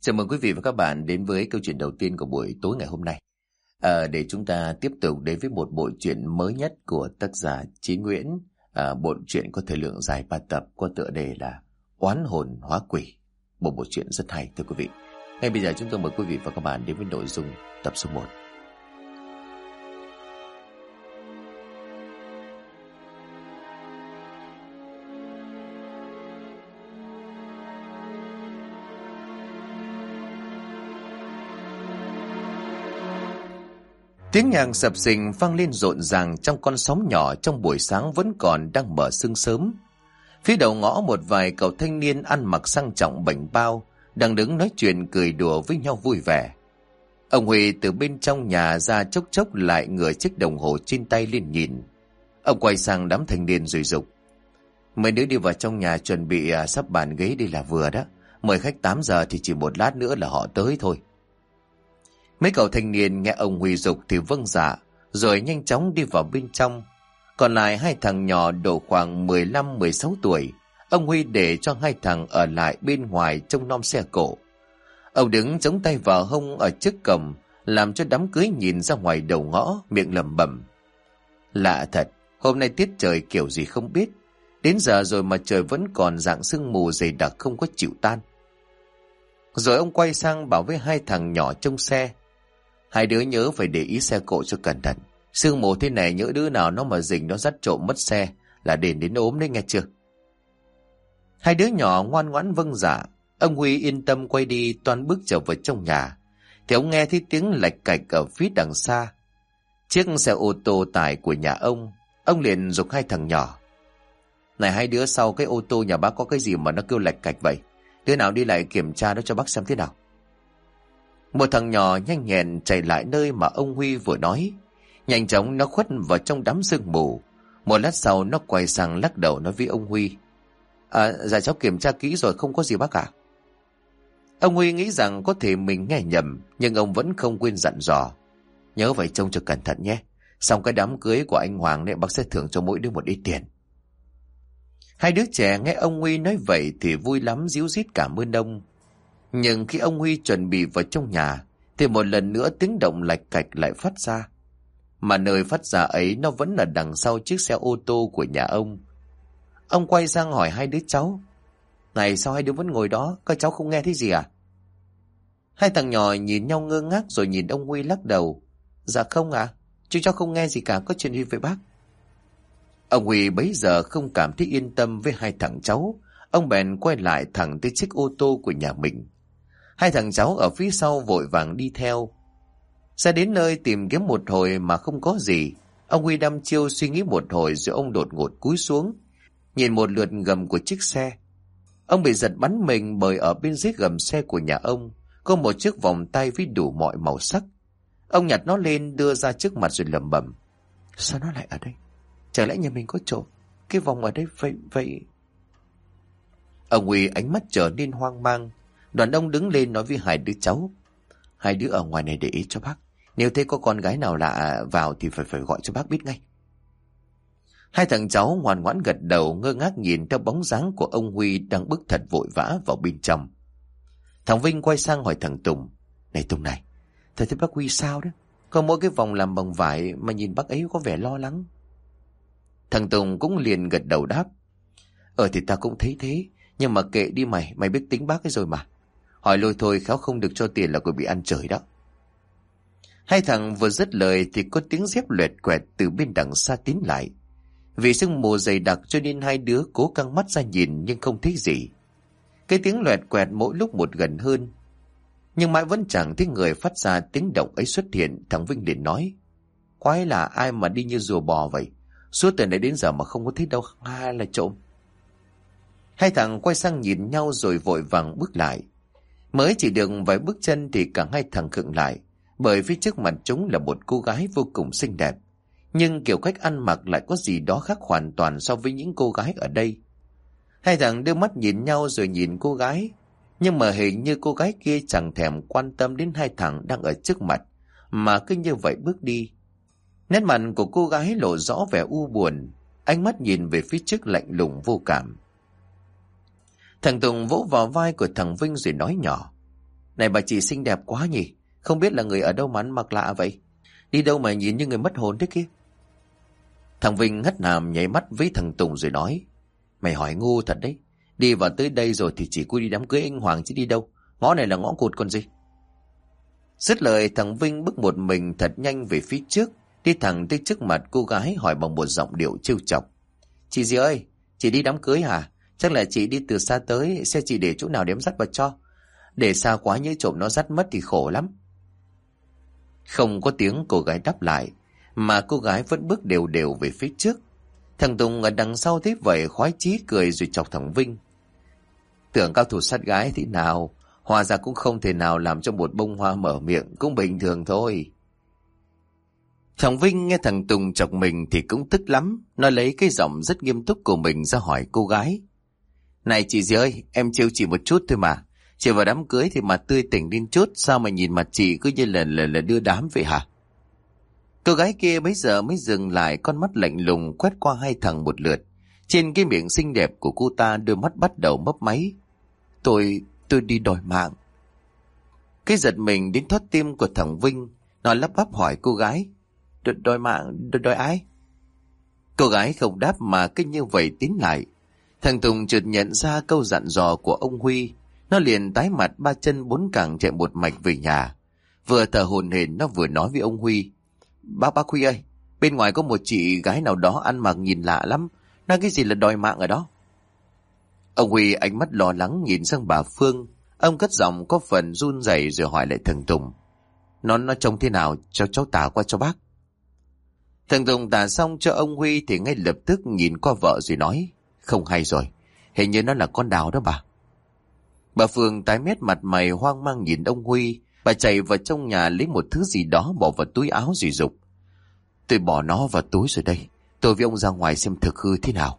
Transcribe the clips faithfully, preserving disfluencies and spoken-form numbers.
Chào mừng quý vị và các bạn đến với câu chuyện đầu tiên của buổi tối ngày hôm nay. À, để chúng ta tiếp tục đến với một bộ truyện mới nhất của tác giả Chí Nguyễn. À, bộ truyện có thời lượng dài ba tập có tựa đề là Oán hồn hóa quỷ. Một bộ truyện rất hay thưa quý vị. Ngay bây giờ chúng tôi mời quý vị và các bạn đến với nội dung tập số một. Tiếng nhạc sập sình vang lên rộn ràng trong con sóng nhỏ trong buổi sáng vẫn còn đang mở sương sớm. Phía đầu ngõ một vài cậu thanh niên ăn mặc sang trọng bảnh bao đang đứng nói chuyện cười đùa với nhau vui vẻ. Ông Huy từ bên trong nhà ra chốc chốc lại ngửa chiếc đồng hồ trên tay lên nhìn. Ông quay sang đám thanh niên rồi dục: "Mấy đứa đi vào trong nhà chuẩn bị à, sắp bàn ghế đi là vừa đó. Mời khách tám giờ thì chỉ một lát nữa là họ tới thôi." Mấy cậu thanh niên nghe ông Huy dục thì vâng dạ, rồi nhanh chóng đi vào bên trong. Còn lại hai thằng nhỏ độ khoảng mười lăm mười sáu tuổi, ông Huy để cho hai thằng ở lại bên ngoài trông nom xe cộ. Ông đứng chống tay vào hông ở trước cổng, làm cho đám cưới nhìn ra ngoài đầu ngõ, miệng lẩm bẩm: "Lạ thật, hôm nay tiết trời kiểu gì không biết. Đến giờ rồi mà trời vẫn còn dạng sương mù dày đặc không có chịu tan." Rồi ông quay sang bảo với hai thằng nhỏ trong xe: "Hai đứa nhớ phải để ý xe cộ cho cẩn thận. Sương mù thế này nhỡ đứa nào nó mà rình nó dắt trộm mất xe là đền đến ốm đấy nghe chưa?" Hai đứa nhỏ ngoan ngoãn vâng dạ. Ông Huy yên tâm quay đi toan bước trở vào trong nhà thì ông nghe thấy tiếng lạch cạch ở phía đằng xa. Chiếc xe ô tô tải của nhà ông. Ông liền giục hai thằng nhỏ: "Này hai đứa, sau cái ô tô nhà bác có cái gì mà nó kêu lạch cạch vậy? Đứa nào đi lại kiểm tra nó cho bác xem thế nào." Một thằng nhỏ nhanh nhẹn chạy lại nơi mà ông Huy vừa nói. Nhanh chóng nó khuất vào trong đám sương mù. Một lát sau nó quay sang lắc đầu nói với ông Huy: "À, dạ cháu kiểm tra kỹ rồi, không có gì bác ạ." Ông Huy nghĩ rằng có thể mình nghe nhầm, nhưng ông vẫn không quên dặn dò: "Nhớ phải trông cho cẩn thận nhé. Xong cái đám cưới của anh Hoàng này bác sẽ thưởng cho mỗi đứa một ít tiền." Hai đứa trẻ nghe ông Huy nói vậy thì vui lắm ríu rít cảm ơn ông. Nhưng khi ông Huy chuẩn bị vào trong nhà thì một lần nữa tiếng động lạch cạch lại phát ra. Mà nơi phát ra ấy nó vẫn là đằng sau chiếc xe ô tô của nhà ông. Ông quay sang hỏi hai đứa cháu: "Này, sao hai đứa vẫn ngồi đó? Các cháu không nghe thấy gì à?" Hai thằng nhỏ nhìn nhau ngơ ngác rồi nhìn ông Huy lắc đầu: "Dạ không ạ, à, chú cháu không nghe gì cả, có chuyện gì với bác?" Ông Huy bấy giờ không cảm thấy yên tâm với hai thằng cháu. Ông bèn quay lại thẳng tới chiếc ô tô của nhà mình. Hai thằng cháu ở phía sau vội vàng đi theo. Ra đến nơi tìm kiếm một hồi mà không có gì. Ông Huy đăm chiêu suy nghĩ một hồi rồi ông đột ngột cúi xuống, nhìn một lượt gầm của chiếc xe. Ông bị giật bắn mình bởi ở bên dưới gầm xe của nhà ông có một chiếc vòng tay với đủ mọi màu sắc. Ông nhặt nó lên đưa ra trước mặt rồi lẩm bẩm: "Sao nó lại ở đây? Chả lẽ nhà mình có trộm? Cái vòng ở đây vậy vậy?" Ông Huy ánh mắt trở nên hoang mang. Đoàn ông đứng lên nói với hai đứa cháu: "Hai đứa ở ngoài này để ý cho bác. Nếu thấy có con gái nào lạ vào thì phải phải gọi cho bác biết ngay." Hai thằng cháu ngoan ngoãn gật đầu, ngơ ngác nhìn theo bóng dáng của ông Huy đang bước thật vội vã vào bên trong. Thằng Vinh quay sang hỏi thằng Tùng: "Này Tùng này, thầy thấy bác Huy sao đó? Có mỗi cái vòng làm bằng vải mà nhìn bác ấy có vẻ lo lắng." Thằng Tùng cũng liền gật đầu đáp: "Ờ thì ta cũng thấy thế, nhưng mà kệ đi mày, mày biết tính bác ấy rồi mà. Hỏi lôi thôi khéo không được cho tiền là còn bị ăn trời đó." Hai thằng vừa dứt lời thì có tiếng dép loẹt quẹt từ bên đằng xa tiến lại. Vì sương mù dày đặc cho nên hai đứa cố căng mắt ra nhìn nhưng không thấy gì. Cái tiếng loẹt quẹt mỗi lúc một gần hơn, nhưng mãi vẫn chẳng thấy người phát ra tiếng động ấy xuất hiện. Thằng Vinh liền nói: "Quái là ai mà đi như rùa bò vậy? Suốt từ nãy đến giờ mà không có thấy đâu, hay là trộm?" Hai thằng quay sang nhìn nhau rồi vội vàng bước lại. Mới chỉ được vài bước chân thì cả hai thằng khựng lại, bởi phía trước mặt chúng là một cô gái vô cùng xinh đẹp. Nhưng kiểu cách ăn mặc lại có gì đó khác hoàn toàn so với những cô gái ở đây. Hai thằng đưa mắt nhìn nhau rồi nhìn cô gái, nhưng mà hình như cô gái kia chẳng thèm quan tâm đến hai thằng đang ở trước mặt, mà cứ như vậy bước đi. Nét mặt của cô gái lộ rõ vẻ u buồn, ánh mắt nhìn về phía trước lạnh lùng vô cảm. Thằng Tùng vỗ vào vai của thằng Vinh rồi nói nhỏ: Này bà chị xinh đẹp quá nhỉ, không biết là người ở đâu mà ăn mặc lạ vậy, đi đâu mà nhìn như người mất hồn thế kia. Thằng Vinh hất hàm nháy mắt với thằng Tùng rồi nói, mày hỏi ngu thật đấy, đi vào tới đây rồi thì chỉ có đi đám cưới anh Hoàng chứ đi đâu, ngõ này là ngõ cụt còn gì. Dứt lời thằng Vinh bước một mình thật nhanh về phía trước, đi thẳng tới trước mặt cô gái hỏi bằng một giọng điệu trêu chọc, chị gì ơi, chị đi đám cưới hả? Chắc là chị đi từ xa tới, xe chị để chỗ nào đếm dắt vào cho, để xa quá nhớ trộm nó dắt mất thì khổ lắm. Không có tiếng cô gái đáp lại, mà cô gái vẫn bước đều đều về phía trước. Thằng Tùng ở đằng sau thấy vậy khoái chí cười rồi chọc thằng Vinh, tưởng cao thủ sát gái thế nào, hóa ra cũng không thể nào làm cho một bông hoa mở miệng, cũng bình thường thôi. Thằng Vinh nghe thằng Tùng chọc mình thì cũng tức lắm, nó lấy cái giọng rất nghiêm túc của mình ra hỏi cô gái, này chị gì ơi, em trêu chị một chút thôi mà, chị vào đám cưới thì mặt tươi tỉnh lên chút, sao mà nhìn mặt chị cứ như là, là, là đưa đám vậy hả? Cô gái kia bấy giờ mới dừng lại, con mắt lạnh lùng quét qua hai thằng một lượt. Trên cái miệng xinh đẹp của cô ta đôi mắt bắt đầu mấp máy. Tôi, tôi đi đòi mạng. Cái giật mình đến thoát tim của thằng Vinh, nó lắp bắp hỏi cô gái, đòi, đòi mạng, đòi, đòi ai? Cô gái không đáp mà cứ như vậy tín lại. Thằng Tùng chợt nhận ra câu dặn dò của ông Huy, nó liền tái mặt ba chân bốn cẳng chạy một mạch về nhà. Vừa thở hổn hển nó vừa nói với ông Huy, Bác bác Huy ơi, bên ngoài có một chị gái nào đó ăn mặc nhìn lạ lắm, nói cái gì là đòi mạng ở đó. Ông Huy ánh mắt lo lắng nhìn sang bà Phương, ông cất giọng có phần run rẩy rồi hỏi lại thằng Tùng, Nó nó trông thế nào, cho cháu tả qua cho bác. Thằng Tùng tả xong cho ông Huy thì ngay lập tức nhìn qua vợ rồi nói, không hay rồi, hình như nó là con Đào đó bà. Bà Phương tái mét mặt mày hoang mang nhìn ông Huy. Bà chạy vào trong nhà lấy một thứ gì đó bỏ vào túi áo rồi dục, tôi bỏ nó vào túi rồi đây, tôi với ông ra ngoài xem thực hư thế nào.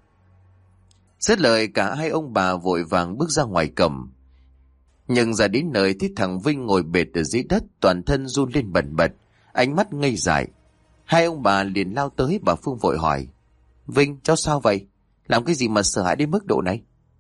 Dứt lời cả hai ông bà vội vàng bước ra ngoài cầm. Nhưng ra đến nơi thì thằng Vinh ngồi bệt ở dưới đất, toàn thân run lên bần bật, ánh mắt ngây dại. Hai ông bà liền lao tới. Bà Phương vội hỏi, Vinh cháu sao vậy, làm cái gì mà sợ hãi đến mức độ này?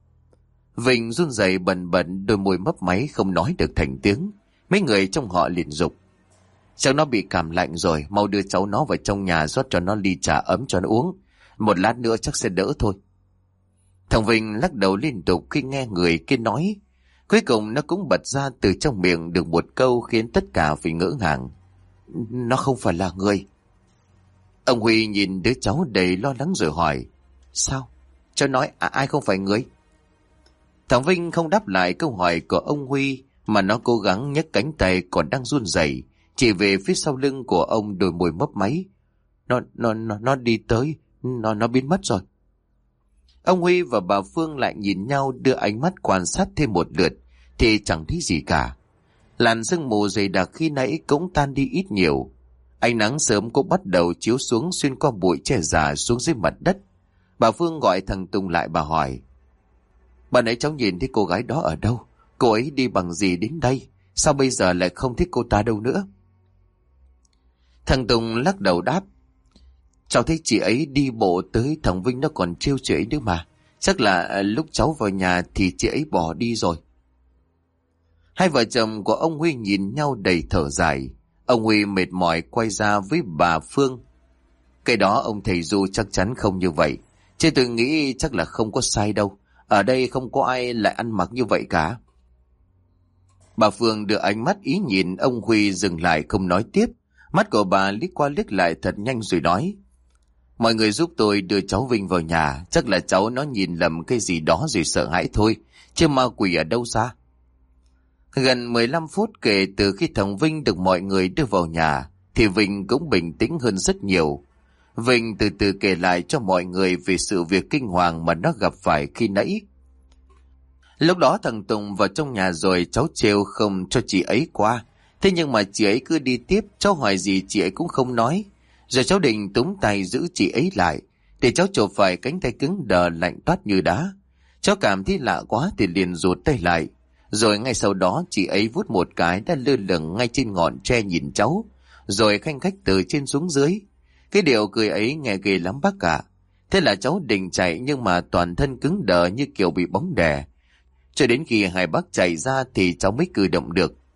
Vinh run rẩy bần bật, đôi môi mấp máy không nói được thành tiếng. Mấy người trong họ liền dục, cháu nó bị cảm lạnh rồi, mau đưa cháu nó vào trong nhà rót cho nó ly trà ấm cho nó uống, một lát nữa chắc sẽ đỡ thôi. Thằng Vinh lắc đầu liên tục khi nghe người kia nói. Cuối cùng nó cũng bật ra từ trong miệng được một câu khiến tất cả phải ngỡ ngàng, nó không phải là người. Ông Huy nhìn đứa cháu đầy lo lắng rồi hỏi, sao, cháu nói à, ai không phải người? Thằng Vinh không đáp lại câu hỏi của ông Huy, mà nó cố gắng nhấc cánh tay còn đang run rẩy chỉ về phía sau lưng của ông, đôi môi mấp máy. Nó, nó, nó, nó đi tới, nó, nó biến mất rồi. Ông Huy và bà Phương lại nhìn nhau, đưa ánh mắt quan sát thêm một lượt, thì chẳng thấy gì cả. Làn sương mù dày đặc khi nãy cũng tan đi ít nhiều. Ánh nắng sớm cũng bắt đầu chiếu xuống xuyên qua bụi tre già xuống dưới mặt đất. Bà Phương gọi thằng Tùng lại, bà hỏi, bà nãy cháu nhìn thấy cô gái đó ở đâu? Cô ấy đi bằng gì đến đây? Sao bây giờ lại không thích cô ta đâu nữa? Thằng Tùng lắc đầu đáp, cháu thấy chị ấy đi bộ tới, thằng Vinh nó còn trêu chị ấy nữa mà. Chắc là lúc cháu vào nhà thì chị ấy bỏ đi rồi. Hai vợ chồng của ông Huy nhìn nhau đầy thở dài. Ông Huy mệt mỏi quay ra với bà Phương. Cái đó ông thầy Du chắc chắn không như vậy, chứ tôi nghĩ chắc là không có sai đâu. Ở đây không có ai lại ăn mặc như vậy cả. Bà Phương đưa ánh mắt ý nhìn ông Huy dừng lại không nói tiếp. Mắt của bà liếc qua liếc lại thật nhanh rồi nói, mọi người giúp tôi đưa cháu Vinh vào nhà, chắc là cháu nó nhìn lầm cái gì đó rồi sợ hãi thôi, chứ ma quỷ ở đâu ra. Gần mười lăm phút kể từ khi thằng Vinh được mọi người đưa vào nhà thì Vinh cũng bình tĩnh hơn rất nhiều. Vinh từ từ kể lại cho mọi người về sự việc kinh hoàng mà nó gặp phải khi nãy. Lúc đó thằng Tùng vào trong nhà rồi, cháu trêu không cho chị ấy qua. Thế nhưng mà chị ấy cứ đi tiếp, cháu hỏi gì chị ấy cũng không nói. Rồi cháu định túm tay giữ chị ấy lại, thì cháu chộp phải cánh tay cứng đờ lạnh toát như đá. Cháu cảm thấy lạ quá thì liền rụt tay lại. Rồi ngay sau đó chị ấy vút một cái đã lơ lửng ngay trên ngọn tre nhìn cháu, rồi khanh khách từ trên xuống dưới. Cái điệu cười ấy nghe ghê lắm bác cả. Thế là cháu định chạy nhưng mà toàn thân cứng đờ như kiểu bị bóng đè. Cho đến khi hai bác chạy ra thì cháu mới cử động được.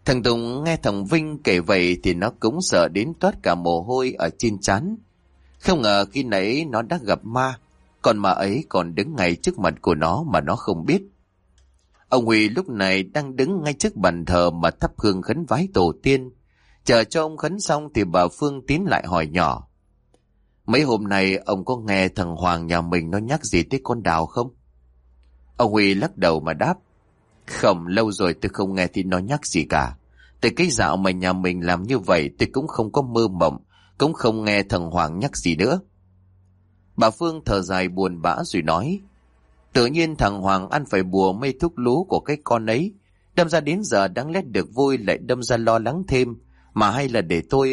Thằng Tùng nghe thằng Vinh kể vậy thì nó cũng sợ đến toát cả mồ hôi ở trên trán. Không ngờ khi nãy nó đã gặp ma, còn ma ấy còn đứng ngay trước mặt của nó mà nó không biết. Ông Huy lúc này đang đứng ngay trước bàn thờ mà thắp hương khấn vái tổ tiên. Chờ cho ông khấn xong thì bà Phương tiến lại hỏi nhỏ: Mấy hôm nay ông có nghe thằng Hoàng nhà mình nó nhắc gì tới con Đào không? Ông Huy lắc đầu mà đáp: Không, lâu rồi tôi không nghe thì nó nhắc gì cả. Từ cái dạo mà nhà mình làm như vậy tôi cũng không có mơ mộng, cũng không nghe thằng Hoàng nhắc gì nữa. Bà Phương thở dài buồn bã rồi nói: Tự nhiên thằng Hoàng ăn phải bùa mê thuốc lú của cái con ấy, đâm ra đến giờ đáng lẽ được vui lại đâm ra lo lắng thêm, mà hay là để tôi...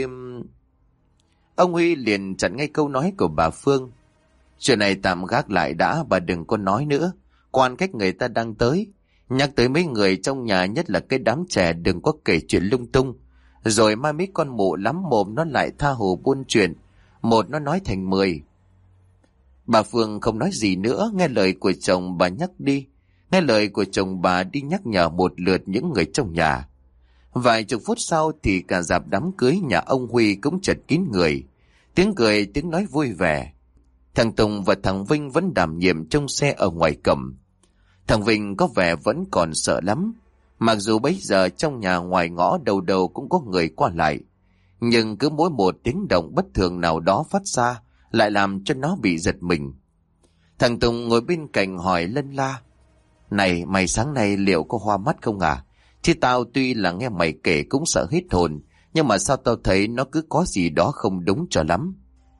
Ông Huy liền chặn ngay câu nói của bà Phương: Chuyện này tạm gác lại đã, bà đừng có nói nữa. Quan cách người ta đang tới, nhắc tới mấy người trong nhà, nhất là cái đám trẻ, đừng có kể chuyện lung tung. Rồi mai mấy con mụ lắm mồm nó lại tha hồ buôn chuyện, một nó nói thành mười. Bà Phương không nói gì nữa, nghe lời của chồng bà nhắc đi. Nghe lời của chồng bà đi nhắc nhở một lượt những người trong nhà. Vài chục phút sau thì cả dạp đám cưới nhà ông Huy cũng chật kín người. Tiếng cười, tiếng nói vui vẻ. Thằng Tùng và thằng Vinh vẫn đảm nhiệm trông xe ở ngoài cổng. Thằng Vinh có vẻ vẫn còn sợ lắm. Mặc dù bấy giờ trong nhà ngoài ngõ đầu đầu cũng có người qua lại, nhưng cứ mỗi một tiếng động bất thường nào đó phát ra lại làm cho nó bị giật mình. Thằng Tùng ngồi bên cạnh hỏi lân la: Này, mày sáng nay liệu có hoa mắt không à? Chứ tao tuy là nghe mày kể cũng sợ hết hồn, nhưng mà sao tao thấy nó cứ có gì đó không đúng cho lắm.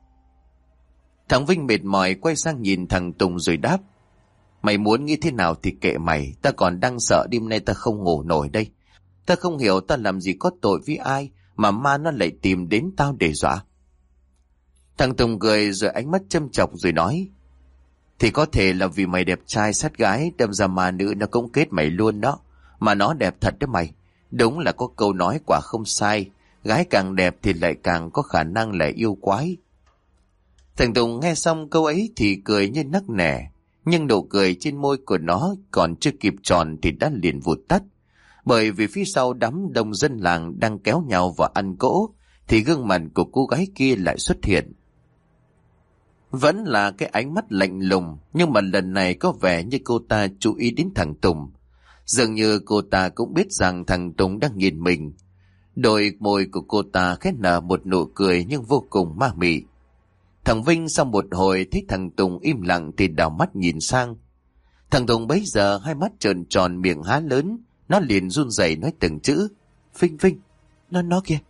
Thằng Vinh mệt mỏi quay sang nhìn thằng Tùng rồi đáp: Mày muốn nghĩ thế nào thì kệ mày, ta còn đang sợ đêm nay ta không ngủ nổi đây. Ta không hiểu ta làm gì có tội với ai mà ma nó lại tìm đến tao để dọa. Thằng Tùng cười rồi ánh mắt châm chọc rồi nói: Thì có thể là vì mày đẹp trai sát gái, đâm ra ma nữ nó cũng kết mày luôn đó. Mà nó đẹp thật đó mày. Đúng là có câu nói quả không sai, gái càng đẹp thì lại càng có khả năng là yêu quái. Thằng Tùng nghe xong câu ấy thì cười như nắc nẻ, nhưng nụ cười trên môi của nó còn chưa kịp tròn thì đã liền vụt tắt. Bởi vì phía sau đám đông dân làng đang kéo nhau vào ăn cỗ thì gương mặt của cô gái kia lại xuất hiện. Vẫn là cái ánh mắt lạnh lùng, nhưng mà lần này có vẻ như cô ta chú ý đến thằng Tùng. Dường như cô ta cũng biết rằng thằng Tùng đang nhìn mình. Đôi môi của cô ta khẽ nở một nụ cười nhưng vô cùng ma mị. Thằng Vinh sau một hồi thấy thằng Tùng im lặng thì đảo mắt nhìn sang. Thằng Tùng bấy giờ hai mắt trợn tròn, miệng há lớn, nó liền run rẩy nói từng chữ: Vinh, Vinh, nó nó kìa.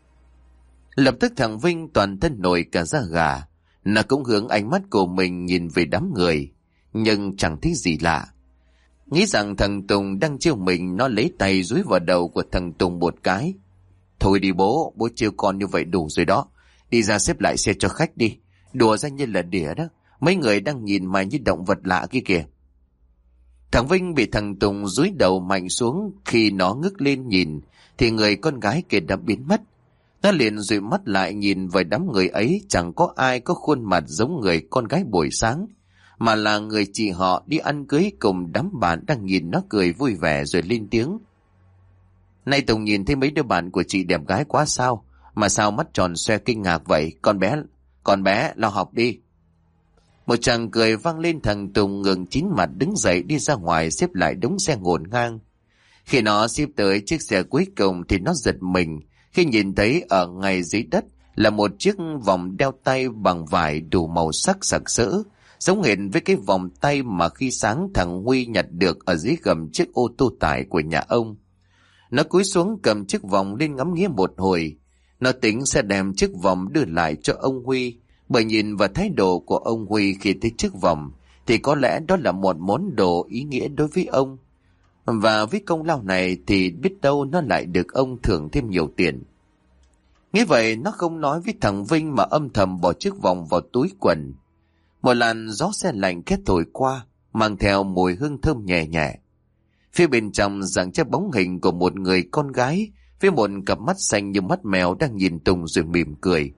Lập tức thằng Vinh toàn thân nổi cả da gà. Nó cũng hướng ánh mắt của mình nhìn về đám người, nhưng chẳng thấy gì lạ. Nghĩ rằng thằng Tùng đang trêu mình, nó lấy tay dúi vào đầu của thằng Tùng một cái. Thôi đi bố, bố trêu con như vậy đủ rồi đó. Đi ra xếp lại xe cho khách đi. Đùa ra như là đỉa đó. Mấy người đang nhìn mày như động vật lạ kia kìa. Thằng Vinh bị thằng Tùng dúi đầu mạnh xuống. Khi nó ngước lên nhìn thì người con gái kia đã biến mất. Nó liền dụi mắt lại nhìn vào đám người ấy. Chẳng có ai có khuôn mặt giống người con gái buổi sáng, mà là người chị họ đi ăn cưới cùng đám bạn đang nhìn nó cười vui vẻ rồi lên tiếng: Này Tùng, nhìn thấy mấy đứa bạn của chị đẹp gái quá sao? Mà sao mắt tròn xoe kinh ngạc vậy? Con bé, con bé, lo học đi. Một chàng cười vang lên. Thằng Tùng ngừng chín mặt đứng dậy đi ra ngoài xếp lại đống xe ngổn ngang. Khi nó xếp tới chiếc xe cuối cùng thì nó giật mình khi nhìn thấy ở ngay dưới đất là một chiếc vòng đeo tay bằng vải đủ màu sắc sặc sỡ, giống hệt với cái vòng tay mà khi sáng thằng Huy nhặt được ở dưới gầm chiếc ô tô tải của nhà ông. Nó cúi xuống cầm chiếc vòng lên ngắm nghía một hồi. Nó tính sẽ đem chiếc vòng đưa lại cho ông Huy, bởi nhìn vào thái độ của ông Huy khi thấy chiếc vòng thì có lẽ đó là một món đồ ý nghĩa đối với ông. Và với công lao này thì biết đâu nó lại được ông thưởng thêm nhiều tiền. Nghĩ vậy nó không nói với thằng Vinh mà âm thầm bỏ chiếc vòng vào túi quần. Một làn gió se lạnh khét thổi qua, mang theo mùi hương thơm nhẹ nhẹ. Phía bên trong giằng chiếc bóng hình của một người con gái với một cặp mắt xanh như mắt mèo đang nhìn Tùng rồi mỉm cười.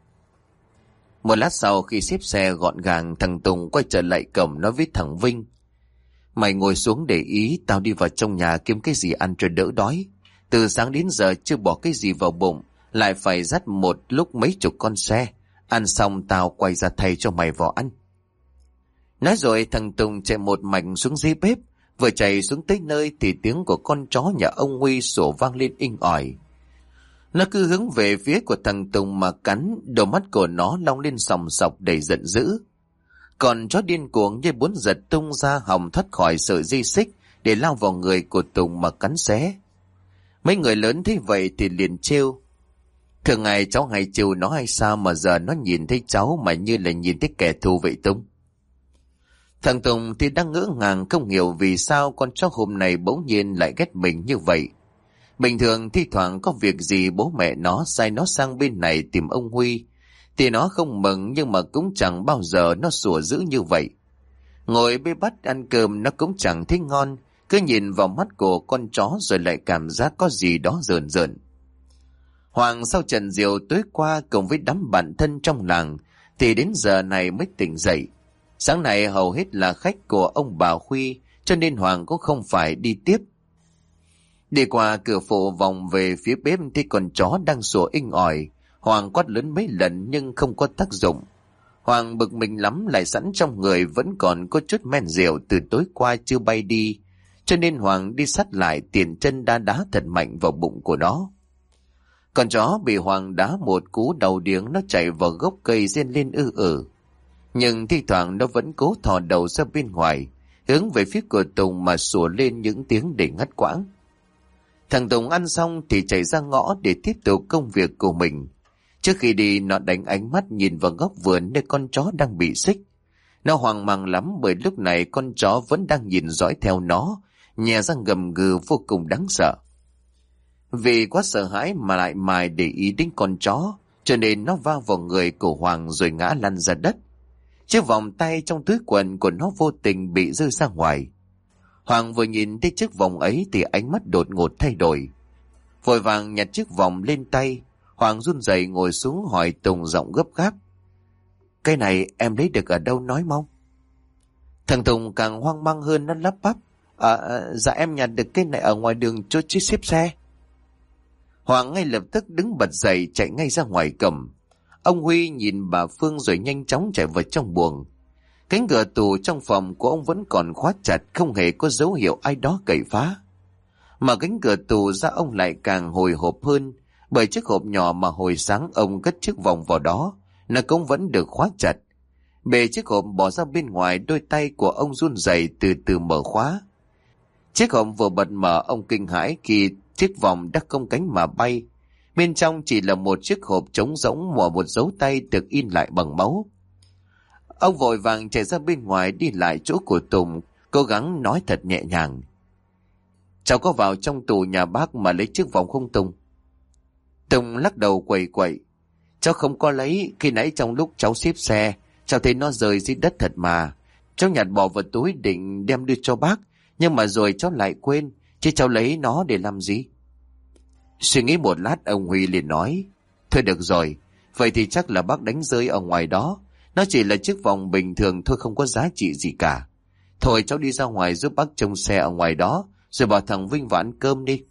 Một lát sau khi xếp xe gọn gàng, thằng Tùng quay trở lại cổng nói với thằng Vinh: Mày ngồi xuống để ý, tao đi vào trong nhà kiếm cái gì ăn cho đỡ đói. Từ sáng đến giờ chưa bỏ cái gì vào bụng, lại phải dắt một lúc mấy chục con xe. Ăn xong tao quay ra thay cho mày vào ăn. Nói rồi thằng Tùng chạy một mạch xuống dưới bếp. Vừa chạy xuống tới nơi thì tiếng của con chó nhà ông Huy sủa vang lên inh ỏi. Nó cứ hướng về phía của thằng Tùng mà cắn, đôi mắt của nó long lên sòng sọc đầy giận dữ. Còn chó điên cuồng như muốn giật tung ra hòng thoát khỏi sợi dây xích để lao vào người của Tùng mà cắn xé. Mấy người lớn thấy vậy thì liền trêu. Thường ngày cháu hay trêu nó hay sao mà giờ nó nhìn thấy cháu mà như là nhìn thấy kẻ thù vậy Tùng? Thằng Tùng thì đang ngỡ ngàng không hiểu vì sao con chó hôm nay bỗng nhiên lại ghét mình như vậy. Bình thường thi thoảng có việc gì bố mẹ nó sai nó sang bên này tìm ông Huy thì nó không mừng, nhưng mà cũng chẳng bao giờ nó sủa dữ như vậy. Ngồi bê bát ăn cơm nó cũng chẳng thấy ngon, cứ nhìn vào mắt của con chó rồi lại cảm giác có gì đó rờn rợn. Hoàng sau trận rượu tối qua cùng với đám bạn thân trong làng thì đến giờ này mới tỉnh dậy. Sáng nay hầu hết là khách của ông bà Huy, cho nên Hoàng cũng không phải đi tiếp. Đi qua cửa phụ vòng về phía bếp thì con chó đang sủa inh ỏi. Hoàng quát lớn mấy lần nhưng không có tác dụng. Hoàng bực mình lắm, lại sẵn trong người vẫn còn có chút men rượu từ tối qua chưa bay đi, cho nên Hoàng đi sát lại tiền chân đá đá thật mạnh vào bụng của nó. Con chó bị Hoàng đá một cú đầu điếng, nó chạy vào gốc cây rên lên ư ử. Nhưng thi thoảng nó vẫn cố thò đầu ra bên ngoài, hướng về phía của Tùng mà sủa lên những tiếng để ngắt quãng. Thằng Tùng ăn xong thì chạy ra ngõ để tiếp tục công việc của mình. Trước khi đi nó đánh ánh mắt nhìn vào góc vườn nơi con chó đang bị xích. Nó hoang mang lắm bởi lúc này con chó vẫn đang nhìn dõi theo nó, nhè răng gầm gừ vô cùng đáng sợ. Vì quá sợ hãi mà lại mải để ý đến con chó, cho nên nó va vào người của Hoàng rồi ngã lăn ra đất. Chiếc vòng tay trong túi quần của nó vô tình bị rơi ra ngoài. Hoàng vừa nhìn thấy chiếc vòng ấy thì ánh mắt đột ngột thay đổi. Vội vàng nhặt chiếc vòng lên tay, Hoàng run rẩy ngồi xuống hỏi Tùng giọng gấp gáp. Cái này em lấy được ở đâu nói mau? Thằng Tùng càng hoang mang hơn, nó lắp bắp. À, dạ em nhặt được cái này ở ngoài đường chỗ chiếc xếp xe. Hoàng ngay lập tức đứng bật dậy chạy ngay ra ngoài cổng. Ông Huy nhìn bà Phương rồi nhanh chóng chạy vào trong buồng. Cánh cửa tủ trong phòng của ông vẫn còn khóa chặt, không hề có dấu hiệu ai đó cậy phá. Mà cánh cửa tủ ra ông lại càng hồi hộp hơn, bởi chiếc hộp nhỏ mà hồi sáng ông cất chiếc vòng vào đó, nó cũng vẫn được khóa chặt. Bề chiếc hộp bỏ ra bên ngoài, đôi tay của ông run rẩy từ từ mở khóa. Chiếc hộp vừa bật mở, ông kinh hãi khi chiếc vòng đã không cánh mà bay. Bên trong chỉ là một chiếc hộp trống rỗng và một dấu tay được in lại bằng máu. Ông vội vàng chạy ra bên ngoài đi lại chỗ của Tùng, cố gắng nói thật nhẹ nhàng. Cháu có vào trong tủ nhà bác mà lấy chiếc vòng không Tùng? Tùng lắc đầu quẩy quẩy. Cháu không có lấy, khi nãy trong lúc cháu xếp xe, cháu thấy nó rơi dưới đất thật mà. Cháu nhặt bỏ vào túi định đem đưa cho bác, nhưng mà rồi cháu lại quên, chứ cháu lấy nó để làm gì? Suy nghĩ một lát ông Huy liền nói. Thôi được rồi, vậy thì chắc là bác đánh rơi ở ngoài đó. Nó chỉ là chiếc vòng bình thường thôi, không có giá trị gì cả. Thôi cháu đi ra ngoài giúp bác trông xe ở ngoài đó, rồi bảo thằng Vinh vào ăn cơm đi.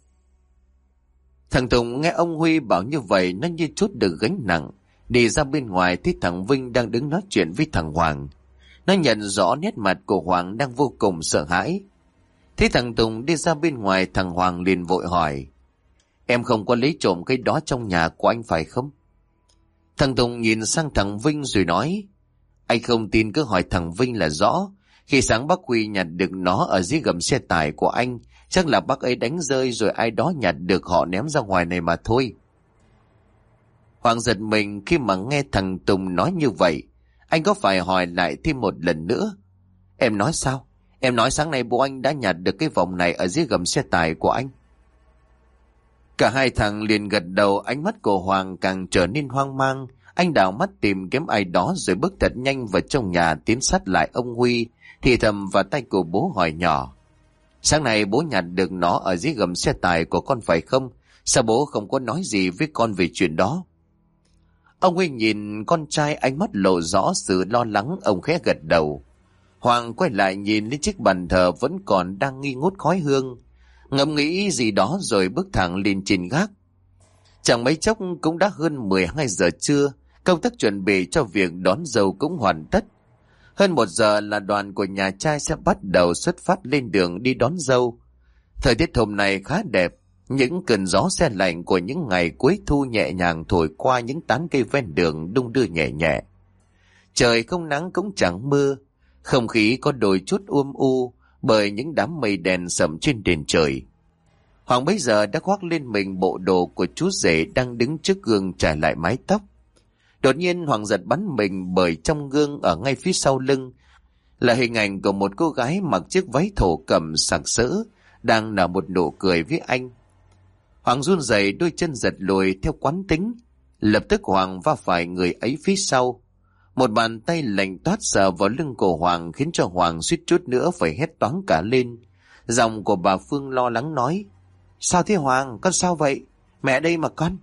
Thằng Tùng nghe ông Huy bảo như vậy, nó như chút được gánh nặng. Đi ra bên ngoài thấy thằng Vinh đang đứng nói chuyện với thằng Hoàng. Nó nhận rõ nét mặt của Hoàng đang vô cùng sợ hãi. Thấy thằng Tùng đi ra bên ngoài, thằng Hoàng liền vội hỏi. Em không có lấy trộm cái đó trong nhà của anh phải không? Thằng Tùng nhìn sang thằng Vinh rồi nói. Anh không tin cứ hỏi thằng Vinh là rõ. Khi sáng bác Huy nhặt được nó ở dưới gầm xe tải của anh, chắc là bác ấy đánh rơi rồi ai đó nhặt được họ ném ra ngoài này mà thôi. Hoàng giật mình khi mà nghe thằng Tùng nói như vậy. Anh có phải hỏi lại thêm một lần nữa. Em nói sao? Em nói sáng nay bố anh đã nhặt được cái vòng này ở dưới gầm xe tải của anh. Cả hai thằng liền gật đầu, ánh mắt của Hoàng càng trở nên hoang mang. Anh đảo mắt tìm kiếm ai đó rồi bước thật nhanh vào trong nhà, tiến sát lại ông Huy, thì thầm vào tay của bố hỏi nhỏ. Sáng nay bố nhặt được nó ở dưới gầm xe tải của con phải không? Sao bố không có nói gì với con về chuyện đó? Ông Huy nhìn con trai, ánh mắt lộ rõ sự lo lắng, ông khẽ gật đầu. Hoàng quay lại nhìn lên chiếc bàn thờ vẫn còn đang nghi ngút khói hương. Ngẫm nghĩ gì đó rồi bước thẳng lên trên gác. Chẳng mấy chốc cũng đã hơn mười hai giờ trưa, công tác chuẩn bị cho việc đón dâu cũng hoàn tất. Hơn một giờ là đoàn của nhà trai sẽ bắt đầu xuất phát lên đường đi đón dâu. Thời tiết hôm nay khá đẹp, những cơn gió se lạnh của những ngày cuối thu nhẹ nhàng thổi qua những tán cây ven đường đung đưa nhẹ nhẹ. Trời không nắng cũng chẳng mưa, không khí có đôi chút um u bởi những đám mây đen sẫm trên nền trời. Hoàng bấy giờ đã khoác lên mình bộ đồ của chú rể đang đứng trước gương trải lại mái tóc. Đột nhiên Hoàng giật bắn mình bởi trong gương ở ngay phía sau lưng là hình ảnh của một cô gái mặc chiếc váy thổ cẩm sặc sỡ đang nở một nụ cười với anh. Hoàng run rẩy, đôi chân giật lùi theo quán tính. Lập tức Hoàng va phải người ấy phía sau. Một bàn tay lạnh toát sờ vào lưng của Hoàng khiến cho Hoàng suýt chút nữa phải hét toáng cả lên. Giọng của bà Phương lo lắng nói: "Sao thế Hoàng, con sao vậy? Mẹ đây mà con."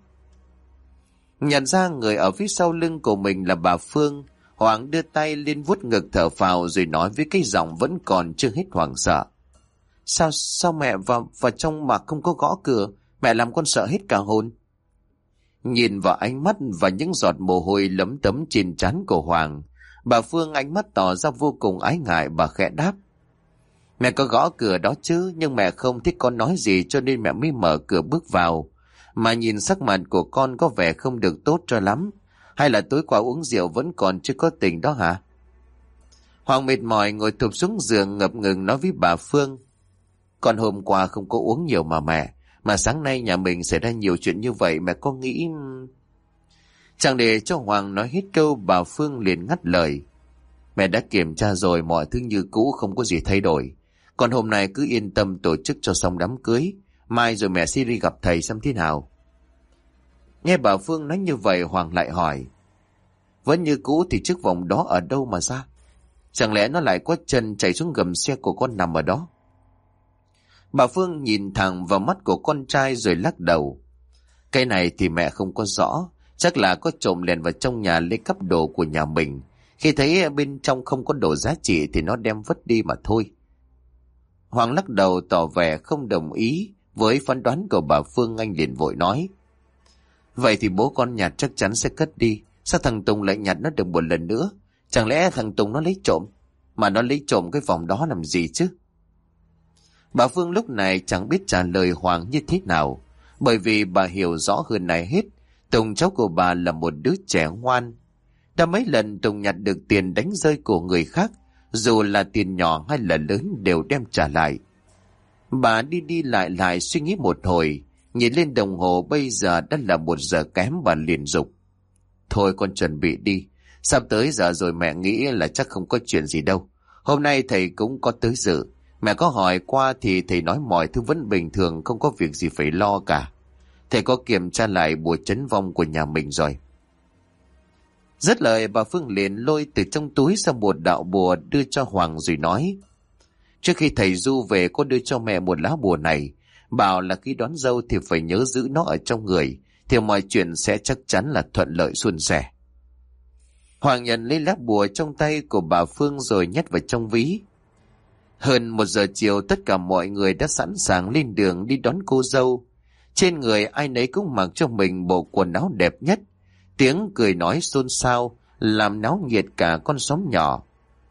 Nhận ra người ở phía sau lưng của mình là bà Phương, Hoàng đưa tay lên vuốt ngực thở phào rồi nói với cái giọng vẫn còn chưa hết hoảng sợ: Sao sao mẹ vào, vào trong mà không có gõ cửa? Mẹ làm con sợ hết cả hồn." Nhìn vào ánh mắt và những giọt mồ hôi lấm tấm trên trán của Hoàng, bà Phương ánh mắt tỏ ra vô cùng ái ngại. Bà khẽ đáp: "Mẹ có gõ cửa đó chứ, nhưng mẹ không thích con nói gì cho nên mẹ mới mở cửa bước vào. Mà nhìn sắc mặt của con có vẻ không được tốt cho lắm. Hay là tối qua uống rượu vẫn còn chưa có tỉnh đó hả?" Hoàng mệt mỏi ngồi thụp xuống giường ngập ngừng nói với bà Phương: "Con hôm qua không có uống nhiều mà mẹ. Mà sáng nay nhà mình xảy ra nhiều chuyện như vậy, mẹ có nghĩ..." Chẳng để cho Hoàng nói hết câu, bà Phương liền ngắt lời: "Mẹ đã kiểm tra rồi, mọi thứ như cũ, không có gì thay đổi. Còn hôm nay cứ yên tâm tổ chức cho xong đám cưới. Mai rồi mẹ sẽ đi gặp thầy xem thế nào." Nghe bà Phương nói như vậy, Hoàng lại hỏi: "Vẫn như cũ thì chiếc vòng đó ở đâu mà ra? Chẳng lẽ nó lại có chân chạy xuống gầm xe của con nằm ở đó?" Bà Phương nhìn thẳng vào mắt của con trai rồi lắc đầu: "Cái này thì mẹ không có rõ. Chắc là có trộm lèn vào trong nhà lấy cắp đồ của nhà mình. Khi thấy bên trong không có đồ giá trị thì nó đem vứt đi mà thôi." Hoàng lắc đầu tỏ vẻ không đồng ý với phán đoán của bà Phương. Anh liền vội nói: "Vậy thì bố con nhặt chắc chắn sẽ cất đi. Sao thằng Tùng lại nhặt nó được một lần nữa? Chẳng lẽ thằng Tùng nó lấy trộm? Mà nó lấy trộm cái vòng đó làm gì chứ?" Bà Phương lúc này chẳng biết trả lời Hoàng như thế nào, bởi vì bà hiểu rõ hơn ai hết Tùng cháu của bà là một đứa trẻ ngoan. Đã mấy lần Tùng nhặt được tiền đánh rơi của người khác, dù là tiền nhỏ hay là lớn đều đem trả lại. Bà đi đi lại lại suy nghĩ một hồi, nhìn lên đồng hồ bây giờ đã là một giờ kém. Bà liền dục: "Thôi con chuẩn bị đi, sắp tới giờ rồi, mẹ nghĩ là chắc không có chuyện gì đâu. Hôm nay thầy cũng có tới dự. Mẹ có hỏi qua thì thầy nói mọi thứ vẫn bình thường, không có việc gì phải lo cả. Thầy có kiểm tra lại bùa trấn vong của nhà mình rồi." Dứt lời, bà Phương liền lôi từ trong túi ra một đạo bùa đưa cho Hoàng rồi nói: "Trước khi thầy Du về có đưa cho mẹ một lá bùa này, bảo là khi đón dâu thì phải nhớ giữ nó ở trong người, thì mọi chuyện sẽ chắc chắn là thuận lợi suôn sẻ." Hoàng nhận lấy lá bùa trong tay của bà Phương rồi nhét vào trong ví. Hơn một giờ chiều, tất cả mọi người đã sẵn sàng lên đường đi đón cô dâu. Trên người ai nấy cũng mặc cho mình bộ quần áo đẹp nhất. Tiếng cười nói xôn xao làm náo nhiệt cả con xóm nhỏ.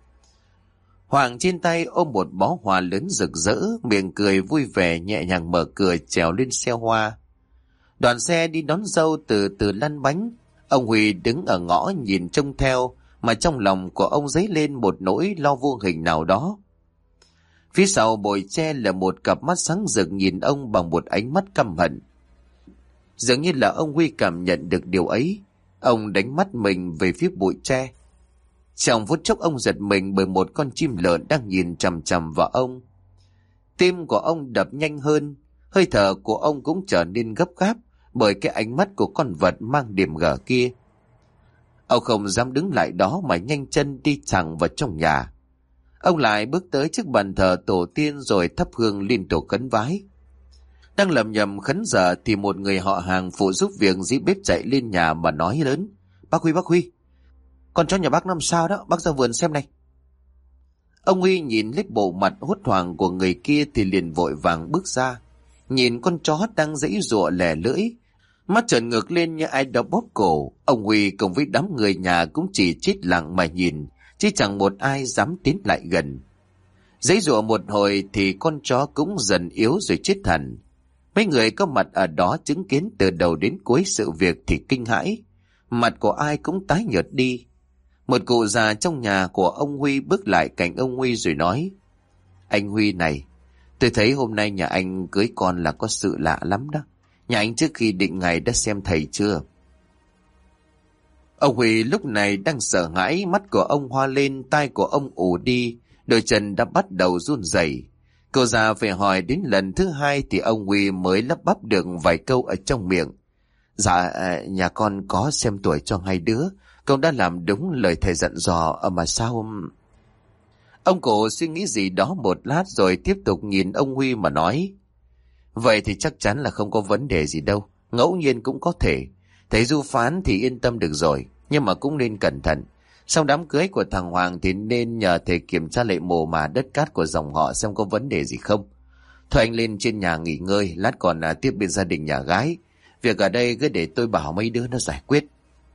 Hoàng trên tay ôm một bó hoa lớn rực rỡ, miệng cười vui vẻ nhẹ nhàng mở cửa trèo lên xe hoa. Đoàn xe đi đón dâu từ từ lăn bánh. Ông Huy đứng ở ngõ nhìn trông theo, mà trong lòng của ông dấy lên một nỗi lo vô hình nào đó. Phía sau bụi tre là một cặp mắt sáng rực nhìn ông bằng một ánh mắt căm hận. Dường như là ông Huy cảm nhận được điều ấy. Ông đánh mắt mình về phía bụi tre. Trong phút chốc ông giật mình bởi một con chim lợn đang nhìn chằm chằm vào ông. Tim của ông đập nhanh hơn, hơi thở của ông cũng trở nên gấp gáp bởi cái ánh mắt của con vật mang điểm gở kia. Ông không dám đứng lại đó mà nhanh chân đi thẳng vào trong nhà. Ông lại bước tới trước bàn thờ tổ tiên rồi thắp hương liên tục khấn vái. Đang lầm nhầm khấn giờ thì một người họ hàng phụ giúp việc dưới bếp chạy lên nhà mà nói lớn: "Bác Huy, bác Huy, con chó nhà bác làm sao đó, bác ra vườn xem này." Ông Huy nhìn lấy bộ mặt hốt hoảng của người kia thì liền vội vàng bước ra. nhìn con chó đang giãy giụa lè lưỡi, mắt trợn ngược lên như ai đó bóp cổ. Ông Huy cùng với đám người nhà cũng chỉ chết lặng mà nhìn, chứ chẳng một ai dám tiến lại gần. Giãy giụa một hồi thì con chó cũng dần yếu rồi chết hẳn. Mấy người có mặt ở đó chứng kiến từ đầu đến cuối sự việc thì kinh hãi, mặt của ai cũng tái nhợt đi. Một cụ già trong nhà của ông Huy bước lại cạnh ông Huy rồi nói: Anh Huy này, tôi thấy hôm nay nhà anh cưới con là có sự lạ lắm đó. Nhà anh trước khi định ngày đã xem thầy chưa? Ông Huy lúc này đang sợ hãi, mắt của ông hoa lên, tai của ông ù đi, đôi chân đã bắt đầu run rẩy. Cô già phải hỏi đến lần thứ hai thì ông Huy mới lắp bắp được vài câu ở trong miệng. Dạ, nhà con có xem tuổi cho hai đứa, con đã làm đúng lời thầy dặn dò. Ở mà sao... Ông cụ suy nghĩ gì đó một lát rồi tiếp tục nhìn ông Huy mà nói: Vậy thì chắc chắn là không có vấn đề gì đâu, ngẫu nhiên cũng có thể. Thầy du phán thì yên tâm được rồi, nhưng mà cũng nên cẩn thận. Sau đám cưới của thằng Hoàng thì nên nhờ thầy kiểm tra lại mồ mả đất cát của dòng họ xem có vấn đề gì không. Thôi anh lên trên nhà nghỉ ngơi, lát còn à, tiếp bên gia đình nhà gái. Việc ở đây cứ để tôi bảo mấy đứa nó giải quyết.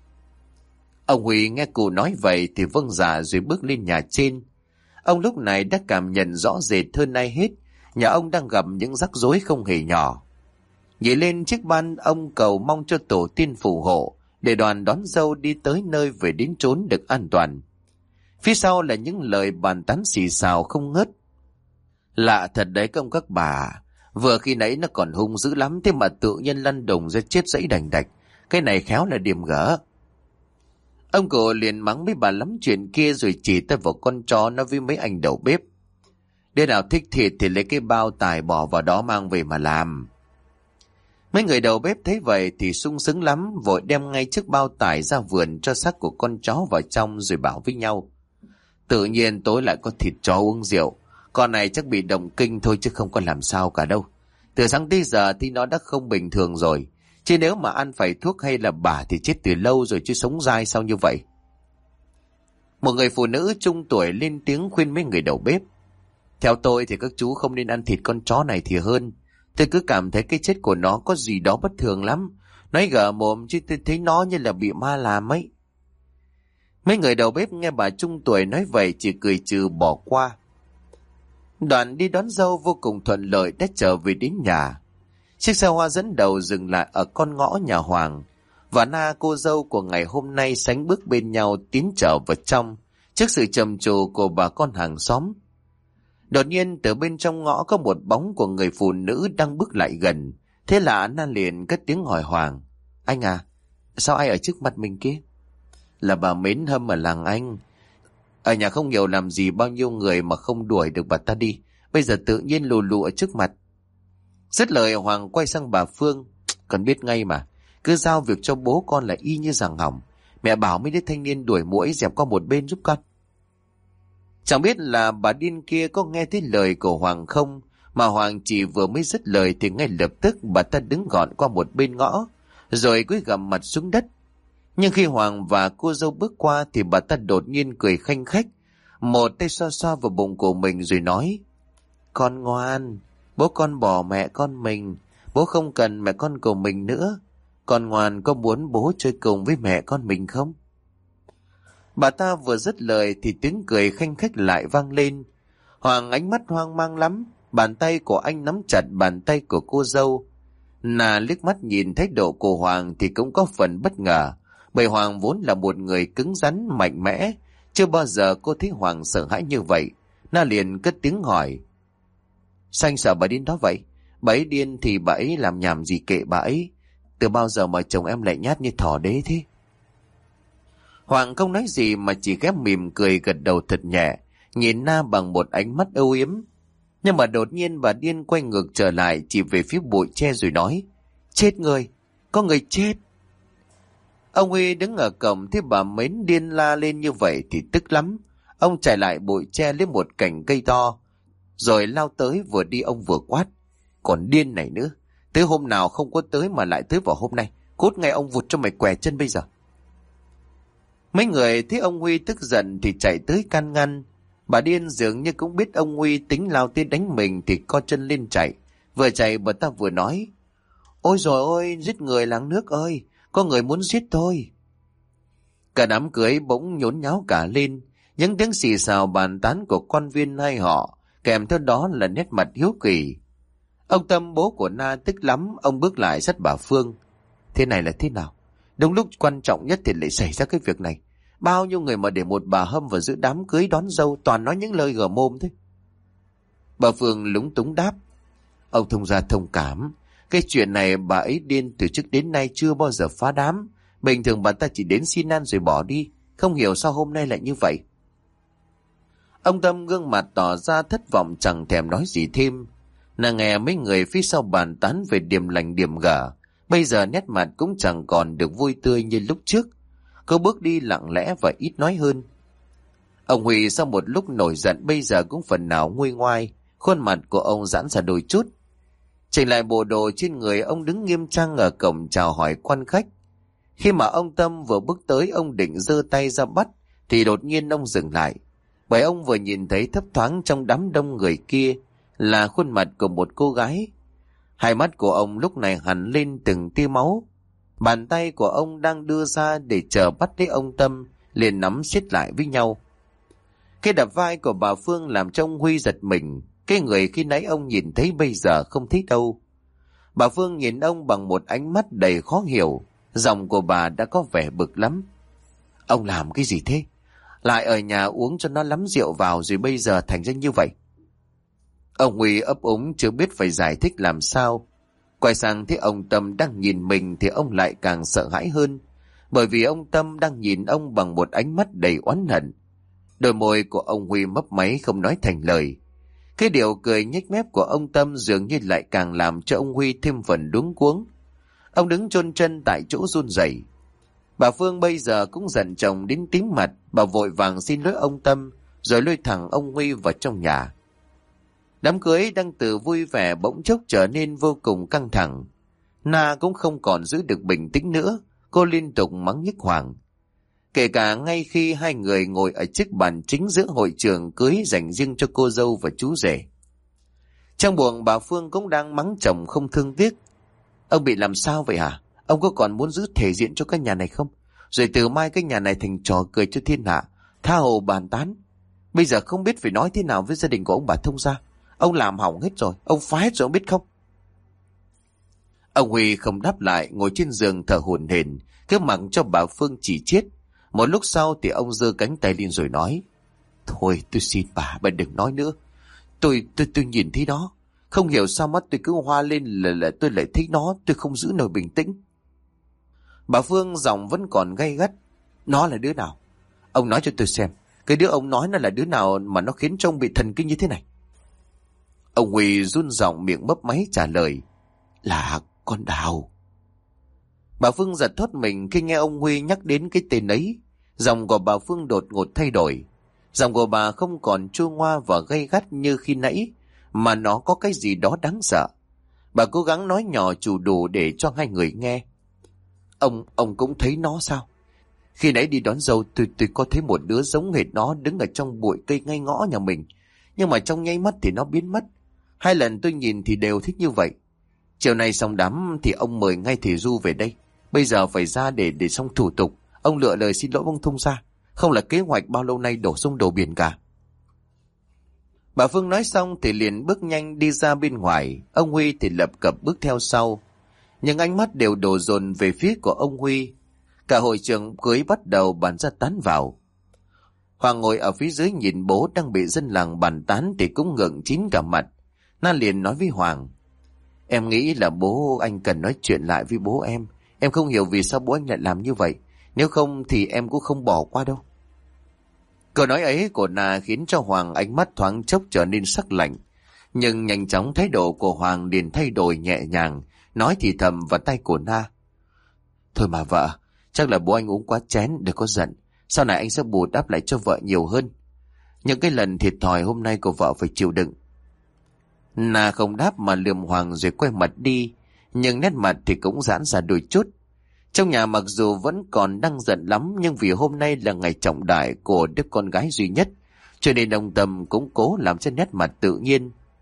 Ông Huy nghe cụ nói vậy thì vâng dạ rồi bước lên nhà trên. Ông lúc này đã cảm nhận rõ rệt hơn ai hết, nhà ông đang gặp những rắc rối không hề nhỏ. Nhảy lên chiếc ban, ông cầu mong cho tổ tiên phù hộ để đoàn đón dâu đi tới nơi về đến chốn được an toàn. Phía sau là những lời bàn tán xì xào không ngớt. Lạ thật đấy công các bà, vừa khi nãy nó còn hung dữ lắm, thế mà tự nhiên lăn đùng ra chết dẫy đành đạch. Cái này khéo là điểm gỡ. Ông cụ liền mắng mấy bà lắm chuyện kia rồi chỉ tay vào con chó nó với mấy anh đầu bếp. Đứa nào thích thịt thì lấy cái bao tải bỏ vào đó mang về mà làm. Mấy người đầu bếp thấy vậy thì sung sướng lắm, vội đem ngay chiếc bao tải ra vườn cho xác của con chó vào trong rồi bảo với nhau: Tự nhiên tối lại có thịt chó uống rượu, con này chắc bị động kinh thôi chứ không có làm sao cả đâu. Từ sáng tới giờ thì nó đã không bình thường rồi, chứ nếu mà ăn phải thuốc hay là bả thì chết từ lâu rồi chứ sống dai sao như vậy. Một người phụ nữ trung tuổi lên tiếng khuyên mấy người đầu bếp: Theo tôi thì các chú không nên ăn thịt con chó này thì hơn. Tôi cứ cảm thấy cái chết của nó có gì đó bất thường lắm. Nói gở mồm chứ tôi thấy nó như là bị ma làm ấy. Mấy người đầu bếp nghe bà trung tuổi nói vậy chỉ cười trừ bỏ qua. Đoàn đi đón dâu vô cùng thuận lợi đã trở về đến nhà. Chiếc xe hoa dẫn đầu dừng lại ở con ngõ nhà Hoàng, và Na cô dâu của ngày hôm nay sánh bước bên nhau tiến trở vào trong trước sự trầm trồ của bà con hàng xóm. Đột nhiên từ bên trong ngõ có một bóng của người phụ nữ đang bước lại gần. Thế là Na liền cất tiếng hỏi Hoàng: Anh à, sao ai ở trước mặt mình kia? Là bà Mến Hâm ở làng anh. Ở nhà không hiểu làm gì bao nhiêu người mà không đuổi được bà ta đi, bây giờ tự nhiên lù lù ở trước mặt. Dứt lời Hoàng quay sang bà Phương: Con biết ngay mà, cứ giao việc cho bố con là y như rằng hỏng. Mẹ bảo mấy đứa thanh niên đuổi muỗi dẹp qua một bên giúp con. Chẳng biết là bà điên kia có nghe thấy lời của Hoàng không, mà Hoàng chỉ vừa mới dứt lời thì ngay lập tức bà ta đứng gọn qua một bên ngõ, rồi cúi gằm mặt xuống đất. Nhưng khi Hoàng và cô dâu bước qua thì bà ta đột nhiên cười khanh khách, một tay xoa xoa vào bụng của mình rồi nói: Con ngoan, bố con bỏ mẹ con mình, bố không cần mẹ con của mình nữa. Con ngoan có muốn bố chơi cùng với mẹ con mình không? Bà ta vừa dứt lời thì tiếng cười khanh khách lại vang lên. Hoàng ánh mắt hoang mang lắm, bàn tay của anh nắm chặt bàn tay của cô dâu. Nà liếc mắt nhìn thái độ của Hoàng thì cũng có phần bất ngờ, bởi Hoàng vốn là một người cứng rắn mạnh mẽ, chưa bao giờ cô thấy Hoàng sợ hãi như vậy. Na liền cất tiếng hỏi: Sao anh sợ bà điên đó vậy? Bà ấy điên thì bà ấy làm nhảm gì kệ bà ấy. Từ bao giờ mà chồng em lại nhát như thỏ đế thế? Hoàng không nói gì mà chỉ ghép mỉm cười gật đầu thật nhẹ, nhìn Na bằng một ánh mắt âu yếm. Nhưng mà đột nhiên bà điên quay ngược trở lại chỉ về phía bụi tre rồi nói: Chết người, có người chết. Ông Huy đứng ở cổng thấy bà Mến điên la lên như vậy thì tức lắm. Ông chạy lại bụi tre lấy một cành cây to, rồi lao tới, vừa đi ông vừa quát: Còn điên này nữa, tới hôm nào không có tới mà lại tới vào hôm nay, cút ngay ông vụt cho mày què chân bây giờ. Mấy người thấy ông Huy tức giận thì chạy tới can ngăn. Bà điên dường như cũng biết ông Huy tính lao tới đánh mình thì co chân lên chạy, Vừa chạy bà ta vừa nói: Ôi rồi ôi, giết người làng nước ơi, có người muốn giết tôi. Cả đám cưới bỗng nhốn nháo cả lên, những tiếng xì xào bàn tán của quan viên hai họ, kèm theo đó là nét mặt hiếu kỳ. Ông Tâm, bố của Na, tức lắm, ông bước lại dắt bà Phương: Thế này là thế nào? Đúng lúc quan trọng nhất thì lại xảy ra cái việc này. Bao nhiêu người mà để một bà hâm vào giữa đám cưới đón dâu toàn nói những lời gở mồm thế. Bà Phương lúng túng đáp: Ông thông gia thông cảm, cái chuyện này bà ấy điên từ trước đến nay chưa bao giờ phá đám. Bình thường bà ta chỉ đến xin ăn rồi bỏ đi, không hiểu sao hôm nay lại như vậy. Ông Tâm gương mặt tỏ ra thất vọng, chẳng thèm nói gì thêm. Nàng nghe mấy người phía sau bàn tán về điểm lành điểm gở, bây giờ nét mặt cũng chẳng còn được vui tươi như lúc trước. Cô bước đi lặng lẽ và ít nói hơn. Ông Huy sau một lúc nổi giận bây giờ cũng phần nào nguôi ngoai, khuôn mặt của ông giãn ra đôi chút. Chỉnh lại bộ đồ trên người, ông đứng nghiêm trang ở cổng chào hỏi quan khách. Khi mà ông Tâm vừa bước tới, ông định giơ tay ra bắt, thì đột nhiên ông dừng lại, bởi ông vừa nhìn thấy thấp thoáng trong đám đông người kia là khuôn mặt của một cô gái. Hai mắt của ông lúc này hằn lên từng tia máu. Bàn tay của ông đang đưa ra để chờ bắt lấy ông Tâm liền nắm siết lại với nhau. Cái đập vai của bà Phương làm cho ông Huy giật mình. Cái người khi nãy ông nhìn thấy bây giờ không thấy đâu. Bà Phương nhìn ông bằng một ánh mắt đầy khó hiểu. Giọng của bà đã có vẻ bực lắm. Ông làm cái gì thế? Lại ở nhà uống cho nó lắm rượu vào rồi bây giờ thành ra như vậy. Ông Huy ấp úng chưa biết phải giải thích làm sao. Quay sang thấy ông Tâm đang nhìn mình thì ông lại càng sợ hãi hơn, bởi vì ông Tâm đang nhìn ông bằng một ánh mắt đầy oán hận. Đôi môi của ông Huy mấp máy không nói thành lời. Cái điệu cười nhếch mép của ông Tâm dường như lại càng làm cho ông Huy thêm phần luống cuống. Ông đứng chôn chân tại chỗ run rẩy. Bà Phương bây giờ cũng giận chồng đến tím mặt, bà vội vàng xin lỗi ông Tâm rồi lôi thẳng ông Huy vào trong nhà. Đám cưới đang từ vui vẻ bỗng chốc trở nên vô cùng căng thẳng. Na cũng không còn giữ được bình tĩnh nữa, cô liên tục mắng nhức Hoàng. Kể cả ngay khi hai người ngồi ở chiếc bàn chính giữa hội trường cưới dành riêng cho cô dâu và chú rể. Trong buồng bà Phương cũng đang mắng chồng không thương tiếc. Ông bị làm sao vậy hả? Ông có còn muốn giữ thể diện cho cái nhà này không? Rồi từ mai cái nhà này thành trò cười cho thiên hạ, tha hồ bàn tán. Bây giờ không biết phải nói thế nào với gia đình của ông bà thông gia. Ông làm hỏng hết rồi, ông phá hết rồi, ông biết không? Ông Huy không đáp lại, ngồi trên giường thở hổn hển, cứ mặc cho bà Phương chỉ chiết. Một lúc sau thì ông giơ cánh tay lên rồi nói: Thôi tôi xin bà, bà đừng nói nữa. Tôi tôi tôi nhìn thấy nó, không hiểu sao mắt tôi cứ hoa lên là, là tôi lại thấy nó, tôi không giữ nổi bình tĩnh. Bà Phương giọng vẫn còn gay gắt: Nó là đứa nào? Ông nói cho tôi xem, cái đứa ông nói nó là đứa nào mà nó khiến cho ông bị thần kinh như thế này? Ông Huy run giọng miệng mấp máy trả lời: Là con Đào. Bà Phương giật thót mình khi nghe ông Huy nhắc đến cái tên ấy. Giọng của bà Phương đột ngột thay đổi. Giọng của bà không còn chua ngoa và gay gắt như khi nãy, mà nó có cái gì đó đáng sợ. Bà cố gắng nói nhỏ chủ đủ để cho hai người nghe. Ông, ông cũng thấy nó sao? Khi nãy đi đón dâu tôi, tôi có thấy một đứa giống hệt nó đứng ở trong bụi cây ngay ngõ nhà mình. Nhưng mà trong nháy mắt thì nó biến mất. Hai lần tôi nhìn thì đều thích như vậy. Chiều nay xong đám thì ông mời ngay thầy Du về đây. Bây giờ phải ra để để xong thủ tục. Ông lựa lời xin lỗi ông thông gia, không là kế hoạch bao lâu nay đổ sông đổ biển cả. Bà Phương nói xong thì liền bước nhanh đi ra bên ngoài. Ông Huy thì lập cập bước theo sau. Nhưng ánh mắt đều đổ dồn về phía của ông Huy. Cả hội trường cưới bắt đầu bàn ra tán vào. Hoàng ngồi ở phía dưới nhìn bố đang bị dân làng bàn tán thì cũng ngượng chín cả mặt. Na liền nói với Hoàng: Em nghĩ là bố anh cần nói chuyện lại với bố em. Em không hiểu vì sao bố anh lại làm như vậy. Nếu không thì em cũng không bỏ qua đâu. Câu nói ấy của Na khiến cho Hoàng ánh mắt thoáng chốc trở nên sắc lạnh. Nhưng nhanh chóng thái độ của Hoàng liền thay đổi nhẹ nhàng, nói thì thầm vào tay của Na: Thôi mà vợ, chắc là bố anh uống quá chén, đừng có giận. Sau này anh sẽ bù đắp lại cho vợ nhiều hơn. Những cái lần thiệt thòi hôm nay của vợ phải chịu đựng. Na không đáp mà lườm Hoàng rồi quay mặt đi, nhưng nét mặt thì cũng giãn ra đôi chút. Trong nhà mặc dù vẫn còn đang giận lắm, nhưng vì hôm nay là ngày trọng đại của đứa con gái duy nhất, cho nên ông Tâm cũng cố làm cho nét mặt tự nhiên.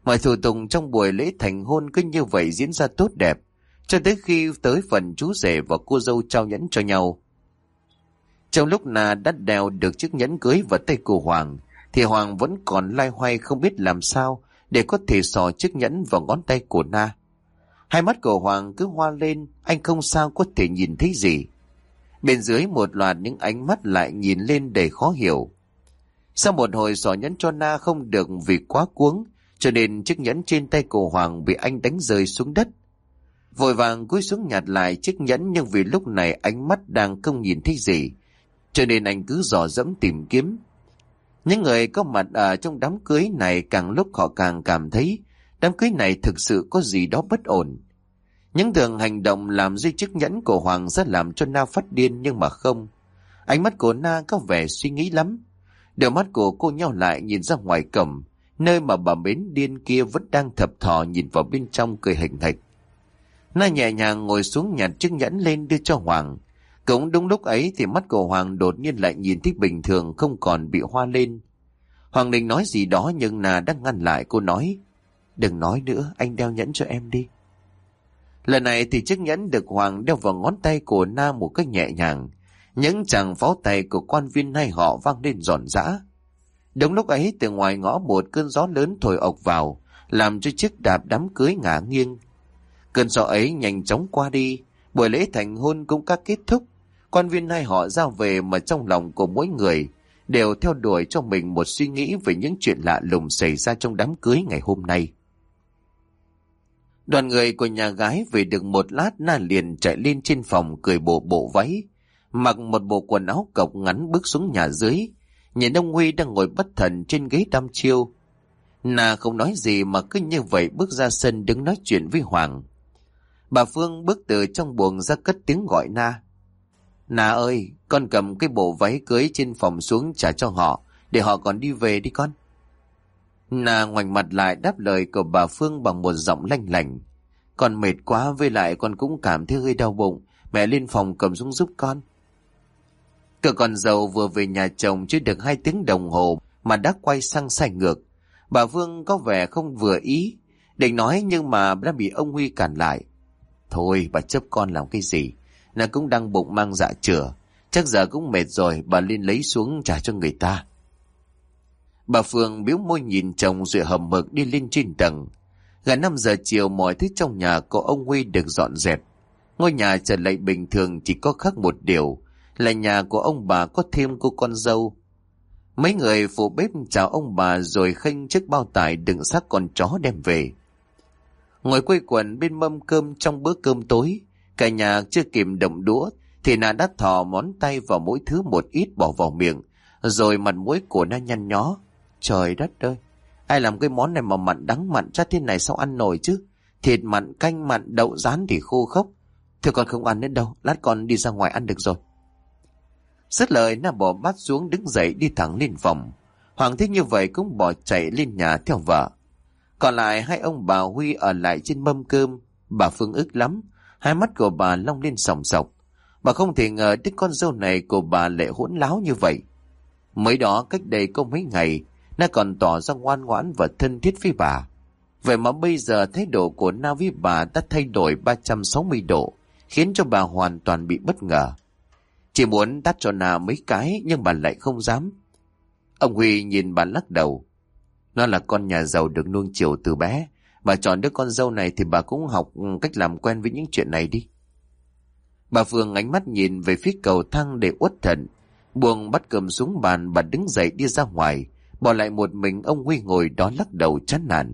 Mọi thủ tục trong buổi lễ thành hôn cứ như vậy diễn ra tốt đẹp, cho tới khi tới phần chú rể và cô dâu trao nhẫn cho nhau. Trong lúc Na đã đeo được chiếc nhẫn cưới vào tay của Hoàng, thì Hoàng vẫn còn loay hoay không biết làm sao để có thể xỏ chiếc nhẫn vào ngón tay của Na. Hai mắt của Hoàng cứ hoa lên, anh không sao có thể nhìn thấy gì. Bên dưới một loạt những ánh mắt lại nhìn lên đầy khó hiểu. Sau một hồi xỏ nhẫn cho Na không được vì quá cuống, cho nên chiếc nhẫn trên tay của Hoàng bị anh đánh rơi xuống đất. Vội vàng cúi xuống nhặt lại chiếc nhẫn, nhưng vì lúc này ánh mắt đang không nhìn thấy gì, cho nên anh cứ dò dẫm tìm kiếm. Những người có mặt ở trong đám cưới này càng lúc họ càng cảm thấy đám cưới này thực sự có gì đó bất ổn. Những thường hành động làm rơi chiếc nhẫn của Hoàng rất làm cho Na phát điên, nhưng mà không. Ánh mắt của Na có vẻ suy nghĩ lắm. Đôi mắt của cô nheo lại nhìn ra ngoài cổng, nơi mà bà Mến điên kia vẫn đang thập thò nhìn vào bên trong cười hình hạch. Na nhẹ nhàng ngồi xuống nhặt chiếc nhẫn lên đưa cho Hoàng. Cũng đúng lúc ấy thì mắt của Hoàng đột nhiên lại nhìn thấy bình thường, không còn bị hoa lên. Hoàng định nói gì đó nhưng Na đã ngăn lại cô, nói: "Đừng nói nữa, anh đeo nhẫn cho em đi." Lần này thì chiếc nhẫn được Hoàng đeo vào ngón tay của Na một cách nhẹ nhàng. Những chàng pháo tay của quan viên hai họ vang lên ròn rã. Đúng lúc ấy từ ngoài ngõ một cơn gió lớn thổi ộc vào, làm cho chiếc đạp đám cưới ngả nghiêng. Cơn gió ấy nhanh chóng qua đi, buổi lễ thành hôn cũng đã kết thúc. Quan viên hai họ ra về, mà trong lòng của mỗi người đều theo đuổi cho mình một suy nghĩ về những chuyện lạ lùng xảy ra trong đám cưới ngày hôm nay. Đoàn người của nhà gái về được một lát, Na liền chạy lên trên phòng cởi bộ bộ váy, mặc một bộ quần áo cộc ngắn bước xuống nhà dưới, nhìn ông Huy đang ngồi bất thần trên ghế đăm chiêu. Na không nói gì mà cứ như vậy bước ra sân đứng nói chuyện với Hoàng. Bà Phương bước từ trong buồng ra cất tiếng gọi Na. "Na ơi, con cầm cái bộ váy cưới trên phòng xuống trả cho họ, để họ còn đi về đi con." Na ngoảnh mặt lại đáp lời của bà Phương bằng một giọng lanh lảnh: "Con mệt quá, với lại con cũng cảm thấy hơi đau bụng, mẹ lên phòng cầm xuống giúp con." Cậu con dâu vừa về nhà chồng chưa được hai tiếng đồng hồ mà đã quay sang sai ngược. Bà Phương có vẻ không vừa ý, định nói nhưng mà đã bị ông Huy cản lại. "Thôi bà chấp con làm cái gì, nó cũng đang bụng mang dạ chửa, chắc giờ cũng mệt rồi, bà lên lấy xuống trả cho người ta." Bà Phương biếu môi nhìn chồng rồi hầm hực đi lên trên tầng. Gần năm giờ chiều mọi thứ trong nhà của ông Huy được dọn dẹp. Ngôi nhà trở lại bình thường, chỉ có khác một điều là nhà của ông bà có thêm cô con dâu. Mấy người phụ bếp chào ông bà rồi khênh chiếc bao tải đựng xác con chó đem về. Ngồi quây quần bên mâm cơm trong bữa cơm tối, cả nhà chưa kịp động đũa thì Na đã thò món tay vào mỗi thứ một ít bỏ vào miệng, rồi mặt mũi của Na nhăn nhó. Trời đất ơi, ai làm cái món này mà mặn đắng mặn chát thế này sao ăn nổi chứ? Thịt mặn, canh mặn, đậu rán thì khô khốc. Thôi con không ăn đến đâu, lát con đi ra ngoài ăn được rồi. Dứt lời Na bỏ bát xuống đứng dậy đi thẳng lên phòng. Hoàng thấy như vậy cũng bỏ chạy lên nhà theo vợ. Còn lại hai ông bà Huy ở lại trên mâm cơm. Bà Phương ức lắm, hai mắt của bà long lên sòng sọc. Bà không thể ngờ đứa con dâu này của bà lại hỗn láo như vậy. Mới đó cách đây có mấy ngày Na còn tỏ ra ngoan ngoãn và thân thiết với bà. Vậy mà bây giờ thái độ của Na với bà đã thay đổi ba trăm sáu mươi độ, khiến cho bà hoàn toàn bị bất ngờ. Chỉ muốn tát cho Na mấy cái nhưng bà lại không dám. Ông Huy nhìn bà lắc đầu. Nó là con nhà giàu được nuông chiều từ bé, bà chọn đứa con dâu này thì bà cũng học cách làm quen với những chuyện này đi. Bà Phương ánh mắt nhìn về phía cầu thang để uất thận, buông bát cơm xuống bàn, bà đứng dậy đi ra ngoài, bỏ lại một mình ông Huy ngồi đó lắc đầu chán nản.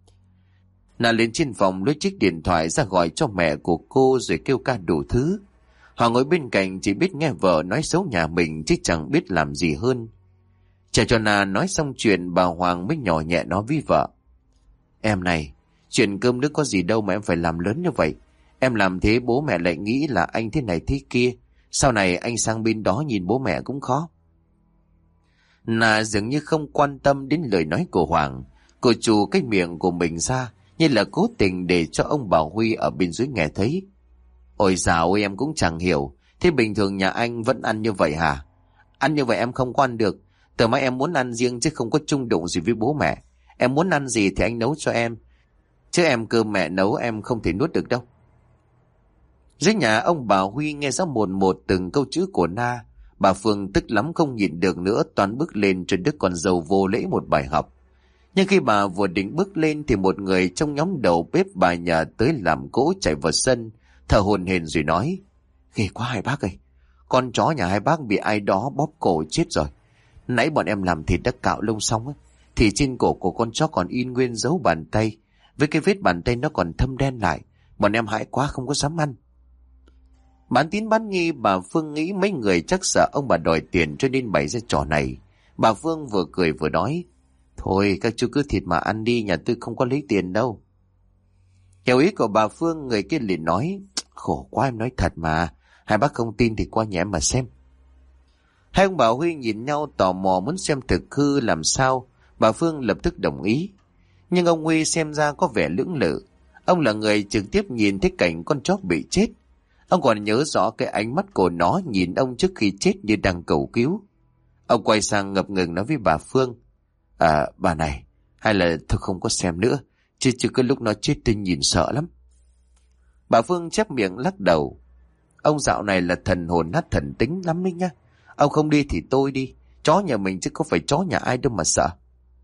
Na lên trên phòng lấy chiếc điện thoại ra gọi cho mẹ của cô rồi kêu ca đủ thứ. Họ ngồi bên cạnh chỉ biết nghe vợ nói xấu nhà mình chứ chẳng biết làm gì hơn. Chờ cho Na nói xong chuyện, bà Hoàng mới nhỏ nhẹ nói với vợ. Em này, chuyện cơm nước có gì đâu mà em phải làm lớn như vậy. Em làm thế bố mẹ lại nghĩ là anh thế này thế kia. Sau này anh sang bên đó nhìn bố mẹ cũng khó. Na dường như không quan tâm đến lời nói của Hoàng. Cô trù cái miệng của mình ra, như là cố tình để cho ông bà Huy ở bên dưới nghe thấy. Ôi dào ơi, em cũng chẳng hiểu. Thế bình thường nhà anh vẫn ăn như vậy hả? Ăn như vậy em không có ăn được. Từ mai em muốn ăn riêng chứ không có chung đụng gì với bố mẹ. Em muốn ăn gì thì anh nấu cho em. Chứ em cơm mẹ nấu em không thể nuốt được đâu. Dưới nhà ông bà Huy nghe rõ một một từng câu chữ của Na. Bà Phương tức lắm không nhịn được nữa, toan bước lên cho đứa con dâu vô lễ một bài học. Nhưng khi bà vừa định bước lên thì một người trong nhóm đầu bếp bà nhà tới làm cỗ chạy vào sân, thở hổn hển rồi nói: Ghê quá hai bác ơi, con chó nhà hai bác bị ai đó bóp cổ chết rồi. Nãy bọn em làm thịt đã cạo lông xong ấy, thì trên cổ của con chó còn in nguyên dấu bàn tay, với cái vết bàn tay nó còn thâm đen lại. Bọn em hãi quá không có dám ăn. Bán tín bán nghi, bà Phương nghĩ mấy người chắc sợ ông bà đòi tiền cho nên bày ra trò này. Bà Phương vừa cười vừa nói: Thôi các chú cứ thịt mà ăn đi, nhà tôi không có lấy tiền đâu. Hiểu ý của bà Phương, người kia liền nói: Khổ quá, em nói thật mà, hai bác không tin thì qua nhà em mà xem. Hai ông bà Huy nhìn nhau tò mò muốn xem thực hư làm sao. Bà Phương lập tức đồng ý. Nhưng ông Huy xem ra có vẻ lưỡng lự. Ông là người trực tiếp nhìn thấy cảnh con chó bị chết. Ông còn nhớ rõ cái ánh mắt của nó nhìn ông trước khi chết như đang cầu cứu. Ông quay sang ngập ngừng nói với bà Phương: À bà này, hay là tôi không có xem nữa, chứ chứ cái lúc nó chết tôi nhìn sợ lắm. Bà Phương chép miệng lắc đầu: Ông dạo này là thần hồn nát thần tính lắm đấy nhá. Ông không đi thì tôi đi, chó nhà mình chứ có phải chó nhà ai đâu mà sợ.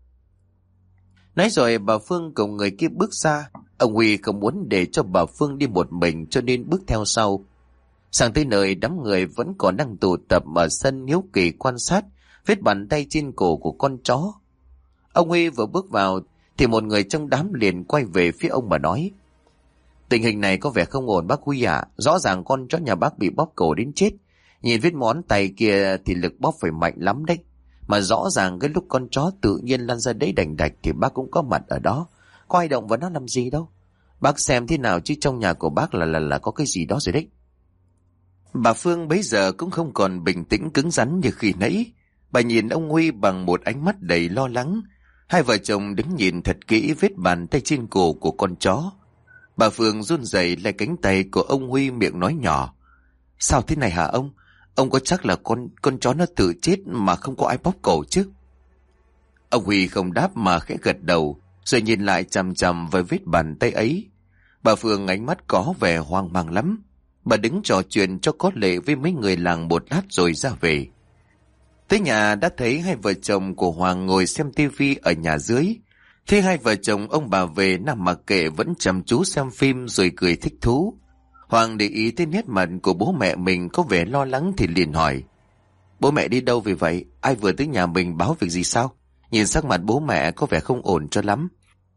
Nói rồi bà Phương cùng người kia bước ra. Ông Huy không muốn để cho bà Phương đi một mình cho nên bước theo sau. Sang tới nơi, đám người vẫn còn đang tụ tập ở sân hiếu kỳ quan sát vết bàn tay trên cổ của con chó. Ông Huy vừa bước vào thì một người trong đám liền quay về phía ông mà nói: Tình hình này có vẻ không ổn bác Huy ạ. Rõ ràng con chó nhà bác bị bóp cổ đến chết. Nhìn vết ngón tay kia thì lực bóp phải mạnh lắm đấy. Mà rõ ràng cái lúc con chó tự nhiên lăn ra đấy đành đạch thì bác cũng có mặt ở đó. Có ai động vào nó làm gì đâu. Bác xem thế nào chứ trong nhà của bác là là là có cái gì đó rồi đấy. Bà Phương bấy giờ cũng không còn bình tĩnh cứng rắn như khi nãy. Bà nhìn ông Huy bằng một ánh mắt đầy lo lắng. Hai vợ chồng đứng nhìn thật kỹ vết bàn tay trên cổ của con chó. Bà Phương run rẩy lấy cánh tay của ông Huy, miệng nói nhỏ: Sao thế này hả ông? Ông có chắc là con con chó nó tự chết mà không có ai bóp cổ chứ? Ông Huy không đáp mà khẽ gật đầu, rồi nhìn lại chằm chằm vào vết bàn tay ấy. Bà Phương ánh mắt có vẻ hoang mang lắm. Bà đứng trò chuyện cho có lệ với mấy người làng một lát rồi ra về. Tới nhà đã thấy hai vợ chồng của Hoàng ngồi xem tivi ở nhà dưới. Thế hai vợ chồng ông bà về nằm mặc kệ vẫn chăm chú xem phim rồi cười thích thú. Hoàng để ý tới nét mặt của bố mẹ mình có vẻ lo lắng thì liền hỏi: Bố mẹ đi đâu vì vậy? Ai vừa tới nhà mình báo việc gì sao? Nhìn sắc mặt bố mẹ có vẻ không ổn cho lắm.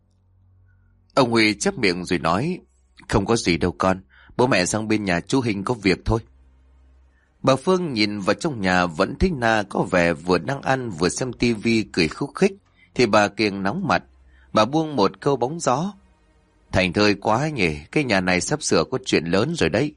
Ông Huy chép miệng rồi nói: Không có gì đâu con, bố mẹ sang bên nhà chú Hình có việc thôi. Bà Phương nhìn vào trong nhà vẫn thấy Na có vẻ vừa đang ăn vừa xem tivi cười khúc khích, thì bà kiềng nóng mặt. Bà buông một câu bóng gió: Thành thơi quá nhỉ, cái nhà này sắp sửa có chuyện lớn rồi đấy.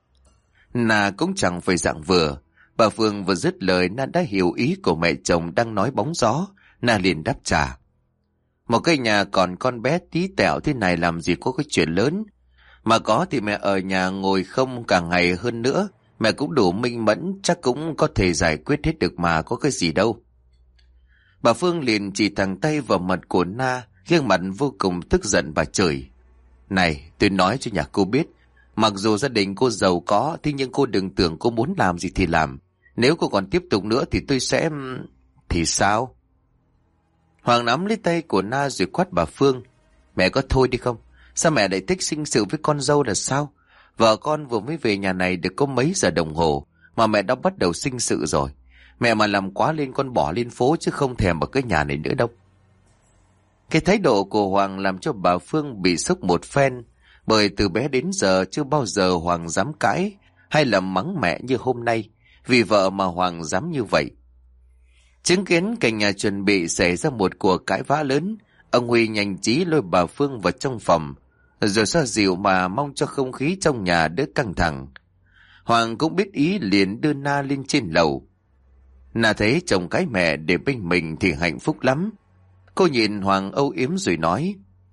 Na cũng chẳng phải dạng vừa. Bà Phương vừa dứt lời, Na đã hiểu ý của mẹ chồng đang nói bóng gió. Na liền đáp trả: Một cái nhà còn con bé tí tẹo thế này làm gì có cái chuyện lớn. Mà có thì mẹ ở nhà ngồi không cả ngày hơn nữa. Mẹ cũng đủ minh mẫn, chắc cũng có thể giải quyết hết được mà, có cái gì đâu. Bà Phương liền chỉ thẳng tay vào mặt của Na, gương mặt vô cùng tức giận và chửi: Này, tôi nói cho nhà cô biết, mặc dù gia đình cô giàu có, thế nhưng cô đừng tưởng cô muốn làm gì thì làm. Nếu cô còn tiếp tục nữa thì tôi sẽ... Thì sao? Hoàng nắm lấy tay của Na rồi quát bà Phương: Mẹ có thôi đi không? Sao mẹ lại thích sinh sự với con dâu là sao? Vợ con vừa mới về nhà này được có mấy giờ đồng hồ mà mẹ đã bắt đầu sinh sự rồi. Mẹ mà làm quá lên con bỏ lên phố chứ không thèm ở cái nhà này nữa đâu. Cái thái độ của Hoàng làm cho bà Phương bị sốc một phen, bởi từ bé đến giờ chưa bao giờ Hoàng dám cãi hay là mắng mẹ như hôm nay. Vì vợ mà Hoàng dám như vậy. Chứng kiến cả nhà chuẩn bị xảy ra một cuộc cãi vã lớn, ông Huy nhanh trí lôi bà Phương vào trong phòng, rồi xoa dịu mà mong cho không khí trong nhà đỡ căng thẳng. Hoàng cũng biết ý liền đưa Na lên trên lầu. Na thấy chồng cái mẹ để bên mình thì hạnh phúc lắm. Cô nhìn Hoàng âu yếm rồi nói: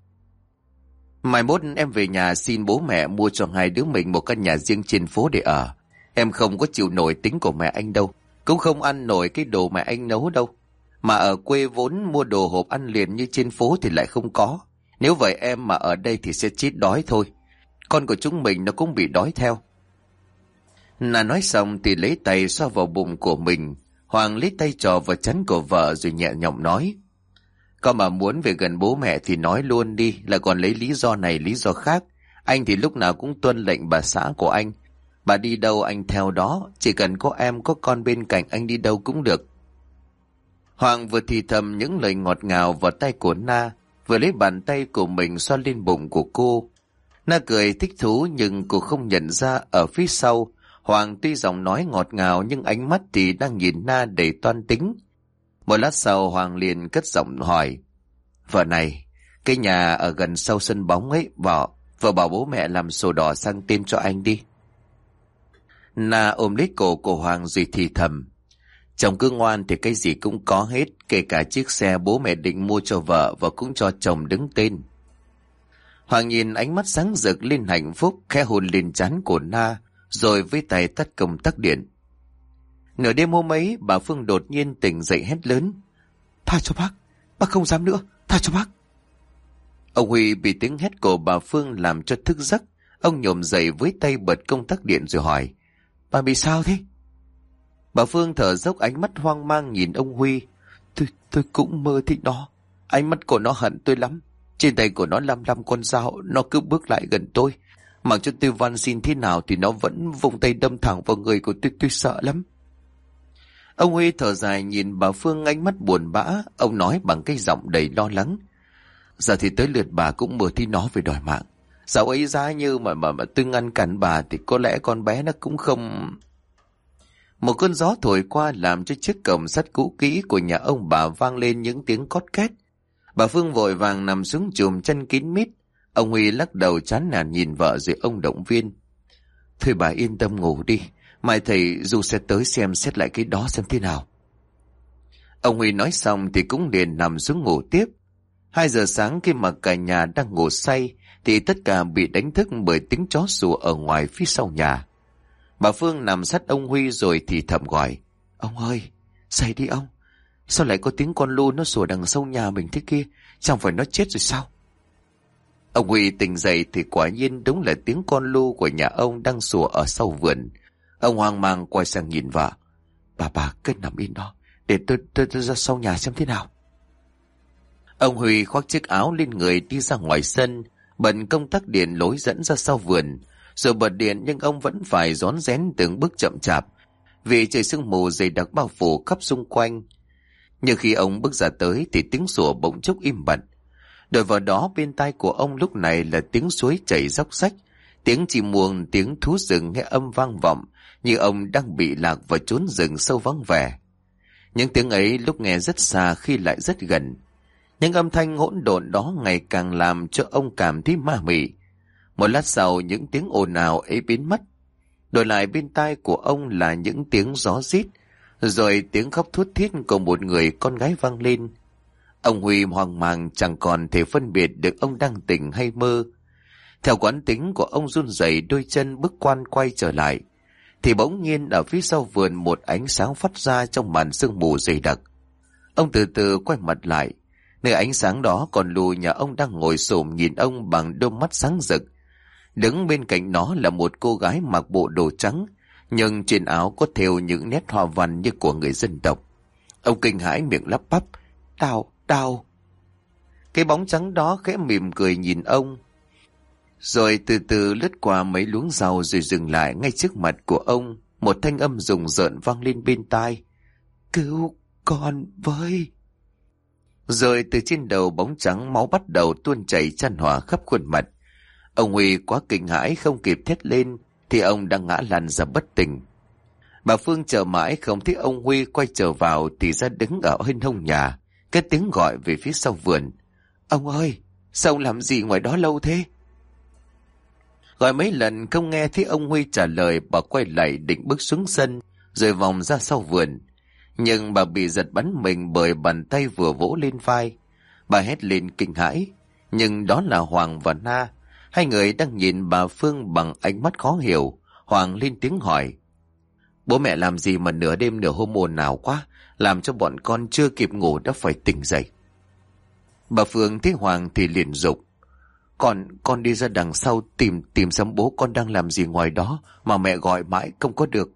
Mai mốt em về nhà xin bố mẹ mua cho hai đứa mình một căn nhà riêng trên phố để ở. Em không có chịu nổi tính của mẹ anh đâu, cũng không ăn nổi cái đồ mẹ anh nấu đâu. Mà ở quê vốn mua đồ hộp ăn liền như trên phố thì lại không có. Nếu vậy em mà ở đây thì sẽ chết đói thôi. Con của chúng mình nó cũng bị đói theo. Na nói xong thì lấy tay xoa vào bụng của mình. Hoàng lấy tay trò vào trán của vợ rồi nhẹ nhõm nói: Con mà muốn về gần bố mẹ thì nói luôn đi, là còn lấy lý do này lý do khác. Anh thì lúc nào cũng tuân lệnh bà xã của anh. Bà đi đâu anh theo đó, chỉ cần có em có con bên cạnh anh đi đâu cũng được. Hoàng vừa thì thầm những lời ngọt ngào vào tay của Na, vừa lấy bàn tay của mình xoa lên bụng của cô. Na cười thích thú nhưng cô không nhận ra ở phía sau, Hoàng tuy giọng nói ngọt ngào nhưng ánh mắt thì đang nhìn Na đầy toan tính. Một lát sau Hoàng liền cất giọng hỏi: Vợ này, cái nhà ở gần sau sân bóng ấy, vợ, vợ bảo bố mẹ làm sổ đỏ sang tên cho anh đi. Na ôm lấy cổ của Hoàng rồi thì thầm: Chồng cứ ngoan thì cái gì cũng có hết, kể cả chiếc xe bố mẹ định mua cho vợ và cũng cho chồng đứng tên. Hoàng nhìn ánh mắt sáng rực lên hạnh phúc, khẽ hôn lên trán của Na, rồi với tay tắt công tắc điện. Nửa đêm hôm ấy, bà Phương đột nhiên tỉnh dậy hét lớn: Tha cho bác, bác không dám nữa, tha cho bác. Ông Huy bị tiếng hét của bà Phương làm cho thức giấc. Ông nhổm dậy với tay bật công tắc điện rồi hỏi: Bà bị sao thế? Bà Phương thở dốc, ánh mắt hoang mang nhìn ông Huy. Tôi, tôi cũng mơ thấy nó. Ánh mắt của nó hận tôi lắm. Trên tay của nó lăm lăm con dao. Nó cứ bước lại gần tôi. Mặc cho tôi van xin thế nào thì nó vẫn vùng tay đâm thẳng vào người của tôi. Tôi sợ lắm. Ông Huy thở dài nhìn bà Phương, ánh mắt buồn bã. Ông nói bằng cái giọng đầy lo lắng: Giờ thì tới lượt bà cũng mơ thấy nó về đòi mạng. Dạo ấy giá như mà, mà, mà tôi ngăn cản bà thì có lẽ con bé nó cũng không... Một cơn gió thổi qua làm cho chiếc cổng sắt cũ kỹ của nhà ông bà vang lên những tiếng cót két. Bà Phương vội vàng nằm xuống chùm chân kín mít. Ông Huy lắc đầu chán nản nhìn vợ rồi ông động viên: Thôi bà yên tâm ngủ đi, mai thầy Du sẽ tới xem xét lại cái đó xem thế nào. Ông Huy nói xong thì cũng liền nằm xuống ngủ tiếp. Hai giờ sáng khi mà cả nhà đang ngủ say thì tất cả bị đánh thức bởi tiếng chó sủa ở ngoài phía sau nhà. Bà Phương nằm sát ông Huy rồi thì thầm gọi: Ông ơi, dậy đi ông. Sao lại có tiếng con lu nó sủa đằng sau nhà mình thế kia? Chẳng phải nó chết rồi sao? Ông Huy tỉnh dậy thì quả nhiên đúng là tiếng con lu của nhà ông đang sủa ở sau vườn. Ông hoang mang quay sang nhìn vợ: Bà bà cứ nằm yên đó, để tôi, tôi, tôi ra sau nhà xem thế nào. Ông Huy khoác chiếc áo lên người đi ra ngoài sân, bật công tắc điện lối dẫn ra sau vườn. Rồi bật điện nhưng ông vẫn phải rón rén từng bước chậm chạp, vì trời sương mù dày đặc bao phủ khắp xung quanh. Nhưng khi ông bước ra tới thì tiếng sủa bỗng chốc im bặt. Đổi vào đó bên tai của ông lúc này là tiếng suối chảy róc rách, tiếng chim muông, tiếng thú rừng nghe âm vang vọng, như ông đang bị lạc vào chốn rừng sâu vắng vẻ. Những tiếng ấy lúc nghe rất xa khi lại rất gần. Những âm thanh hỗn độn đó ngày càng làm cho ông cảm thấy ma mị. Một lát sau những tiếng ồn ào ấy biến mất. Đổi lại bên tai của ông là những tiếng gió rít, rồi tiếng khóc thút thít của một người con gái vang lên. Ông Huy hoang mang chẳng còn thể phân biệt được ông đang tỉnh hay mơ. Theo quán tính của ông run rẩy đôi chân bước quan quay trở lại, thì bỗng nhiên ở phía sau vườn một ánh sáng phát ra trong màn sương mù dày đặc. Ông từ từ quay mặt lại, nơi ánh sáng đó còn Lù nhà ông đang ngồi xổm nhìn ông bằng đôi mắt sáng rực. Đứng bên cạnh nó là một cô gái mặc bộ đồ trắng, nhưng trên áo có thêu những nét hoa văn như của người dân tộc. Ông kinh hãi miệng lắp bắp: Đau, đau. Cái bóng trắng đó khẽ mỉm cười nhìn ông, rồi từ từ lướt qua mấy luống rau rồi dừng lại ngay trước mặt của ông. Một thanh âm rùng rợn vang lên bên tai: Cứu con với. Rồi từ trên đầu bóng trắng máu bắt đầu tuôn chảy chan hòa khắp khuôn mặt. Ông Huy quá kinh hãi không kịp thét lên thì ông đang ngã lăn ra bất tỉnh. Bà Phương chờ mãi không thấy ông Huy quay trở vào thì ra đứng ở bên hông nhà, cái tiếng gọi về phía sau vườn: Ông ơi, sao ông làm gì ngoài đó lâu thế? Gọi mấy lần không nghe thấy ông Huy trả lời, bà quay lại định bước xuống sân rồi vòng ra sau vườn. Nhưng bà bị giật bắn mình bởi bàn tay vừa vỗ lên vai. Bà hét lên kinh hãi, nhưng đó là Hoàng và Na. Hai người đang nhìn bà Phương bằng ánh mắt khó hiểu. Hoàng lên tiếng hỏi: Bố mẹ làm gì mà nửa đêm nửa hôm ồn ào quá, làm cho bọn con chưa kịp ngủ đã phải tỉnh dậy. Bà Phương thấy Hoàng thì liền dục. Con, con đi ra đằng sau tìm tìm xem bố con đang làm gì ngoài đó mà mẹ gọi mãi không có được.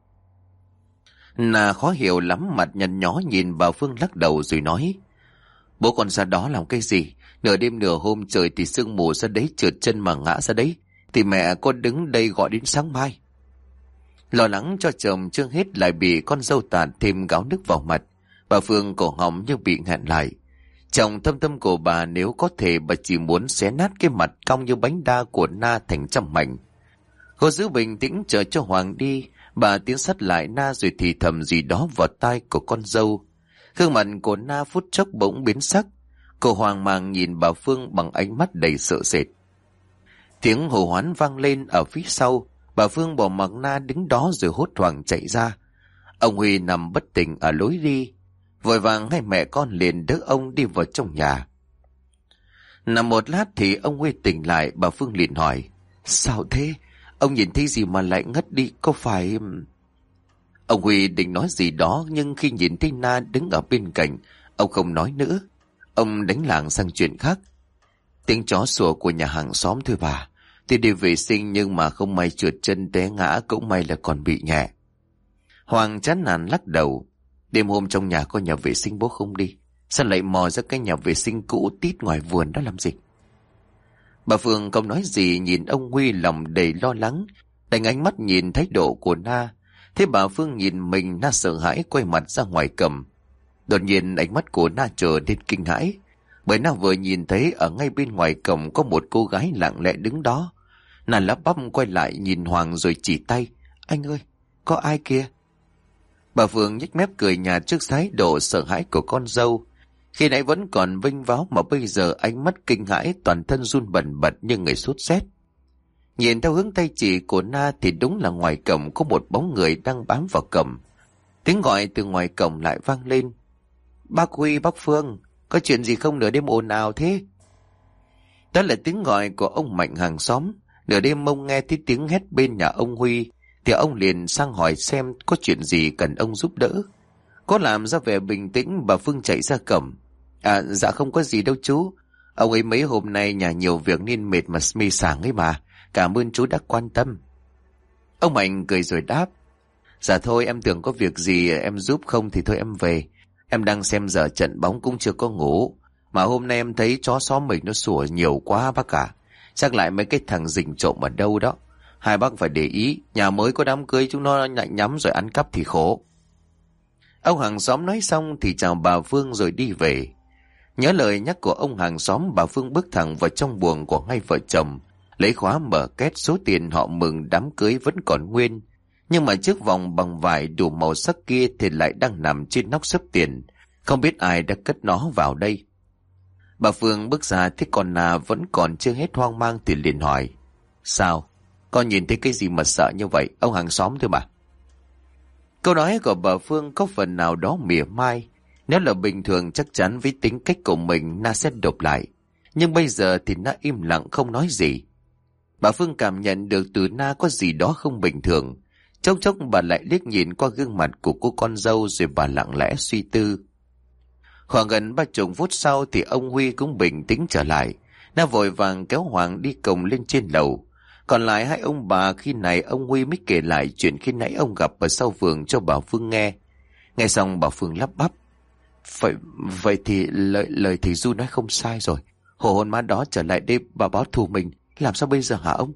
Na khó hiểu lắm, mặt nhăn nhó nhìn bà Phương lắc đầu rồi nói. Bố con ra đó làm cái gì? Nửa đêm nửa hôm trời thì sương mù ra đấy, trượt chân mà ngã ra đấy. Thì mẹ con đứng đây gọi đến sáng mai. Lo lắng cho chồng chưa hết lại bị con dâu tạt thêm gáo nước vào mặt. Bà Phương cổ họng như bị nghẹn lại. Trong thâm tâm của bà, nếu có thể bà chỉ muốn xé nát cái mặt cong như bánh đa của Na thành trăm mảnh. Cô giữ bình tĩnh chờ cho Hoàng đi. Bà tiến sát lại Na rồi thì thầm gì đó vào tai của con dâu. Gương mặt của Na phút chốc bỗng biến sắc. Cô hoang mang nhìn bà Phương bằng ánh mắt đầy sợ sệt. Tiếng hô hoán vang lên ở phía sau. Bà Phương bỏ mặc Na đứng đó rồi hốt hoảng chạy ra. Ông Huy nằm bất tỉnh ở lối đi. Vội vàng hai mẹ con liền đỡ ông đi vào trong nhà. Nằm một lát thì ông Huy tỉnh lại. Bà Phương liền hỏi. Sao thế? Ông nhìn thấy gì mà lại ngất đi, có phải... Ông Huy định nói gì đó, nhưng khi nhìn thấy Na đứng ở bên cạnh, ông không nói nữa. Ông đánh lảng sang chuyện khác. Tiếng chó sủa của nhà hàng xóm thôi bà. Tôi đi vệ sinh nhưng mà không may trượt chân té ngã, cũng may là còn bị nhẹ. Hoàng chán nản lắc đầu. Đêm hôm trong nhà có nhà vệ sinh bố không đi, sao lại mò ra cái nhà vệ sinh cũ tít ngoài vườn đó làm gì? Bà Phương không nói gì, nhìn ông Huy lòng đầy lo lắng, đành ánh mắt nhìn thái độ của Na. Thế bà Phương nhìn mình, Na sợ hãi quay mặt ra ngoài cầm. Đột nhiên ánh mắt của Na trở nên kinh hãi, bởi Na vừa nhìn thấy ở ngay bên ngoài cổng có một cô gái lặng lẽ đứng đó. Na lắp bắp quay lại nhìn Hoàng rồi chỉ tay. Anh ơi, có ai kìa? Bà Phương nhếch mép cười nhạt trước thái độ sợ hãi của con dâu. Khi nãy vẫn còn vinh váo mà bây giờ ánh mắt kinh hãi, toàn thân run bần bật như người sốt rét. Nhìn theo hướng tay chỉ của Na thì đúng là ngoài cổng có một bóng người đang bám vào cổng. Tiếng gọi từ ngoài cổng lại vang lên. Bác Huy, bác Phương, có chuyện gì không nửa đêm ồn ào thế? Đó là tiếng gọi của ông Mạnh hàng xóm. Nửa đêm ông nghe thấy tiếng hét bên nhà ông Huy thì ông liền sang hỏi xem có chuyện gì cần ông giúp đỡ. Có làm ra vẻ bình tĩnh, bà Phương chạy ra cổng. À dạ không có gì đâu chú. Ông ấy mấy hôm nay nhà nhiều việc nên mệt mà mê sảng ấy mà. Cảm ơn chú đã quan tâm. Ông Mạnh cười rồi đáp. Dạ thôi, em tưởng có việc gì em giúp không thì thôi em về. Em đang xem giờ trận bóng cũng chưa có ngủ. Mà hôm nay em thấy chó xóm mình nó sủa nhiều quá bác cả. Chắc lại mấy cái thằng rình trộm ở đâu đó. Hai bác phải để ý, nhà mới có đám cưới chúng nó nhạy nhắm rồi ăn cắp thì khổ. Ông hàng xóm nói xong thì chào bà Phương rồi đi về. Nhớ lời nhắc của ông hàng xóm, bà Phương bước thẳng vào trong buồng của hai vợ chồng, lấy khóa mở két. Số tiền họ mừng đám cưới vẫn còn nguyên, nhưng mà chiếc vòng bằng vải đủ màu sắc kia thì lại đang nằm trên nóc xấp tiền. Không biết ai đã cất nó vào đây. Bà Phương bước ra thấy con Na vẫn còn chưa hết hoang mang thì liền hỏi. Sao? Con nhìn thấy cái gì mà sợ như vậy? Ông hàng xóm thôi mà. Câu nói của bà Phương có phần nào đó mỉa mai. Nếu là bình thường chắc chắn với tính cách của mình Na sẽ đột lại. Nhưng bây giờ thì Na im lặng không nói gì. Bà Phương cảm nhận được từ Na có gì đó không bình thường. Chốc chốc bà lại liếc nhìn qua gương mặt của cô con dâu rồi bà lặng lẽ suy tư. Khoảng gần ba chục phút sau thì ông Huy cũng bình tĩnh trở lại. Na vội vàng kéo Hoàng đi cùng lên trên lầu. Còn lại hai ông bà khi này ông Huy mới kể lại chuyện khi nãy ông gặp ở sau vườn cho bà Phương nghe. Nghe xong bà Phương lắp bắp. Vậy, vậy thì lời, lời thầy Du nói không sai rồi. Hồ hồn má đó trở lại đây bà báo thù mình. Làm sao bây giờ hả ông?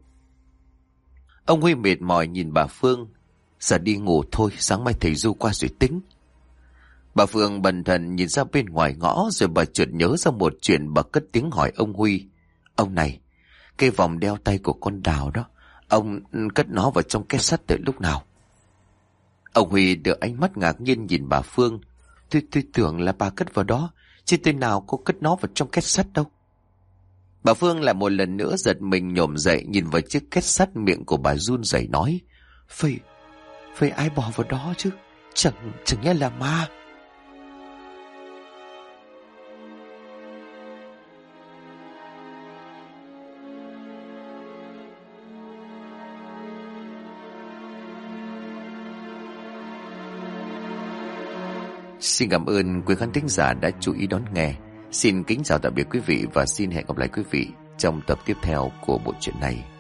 Ông Huy mệt mỏi nhìn bà Phương. Giờ đi ngủ thôi, sáng mai thầy Du qua rồi tính. Bà Phương bần thần nhìn ra bên ngoài ngõ rồi bà chợt nhớ ra một chuyện. Bà cất tiếng hỏi ông Huy. Ông này, cái vòng đeo tay của con Đào đó, ông cất nó vào trong két sắt từ lúc nào? Ông Huy đưa ánh mắt ngạc nhiên nhìn bà Phương. Tôi, tôi tưởng là bà cất vào đó, chứ tôi nào có cất nó vào trong két sắt đâu. Bà Phương lại một lần nữa giật mình nhổm dậy nhìn vào chiếc két sắt, miệng của bà run rẩy nói. Phải, phải ai bỏ vào đó chứ? Chẳng, chẳng nhẽ là ma? Xin cảm ơn quý khán thính giả đã chú ý đón nghe. Xin kính chào tạm biệt quý vị và xin hẹn gặp lại quý vị trong tập tiếp theo của bộ truyện này.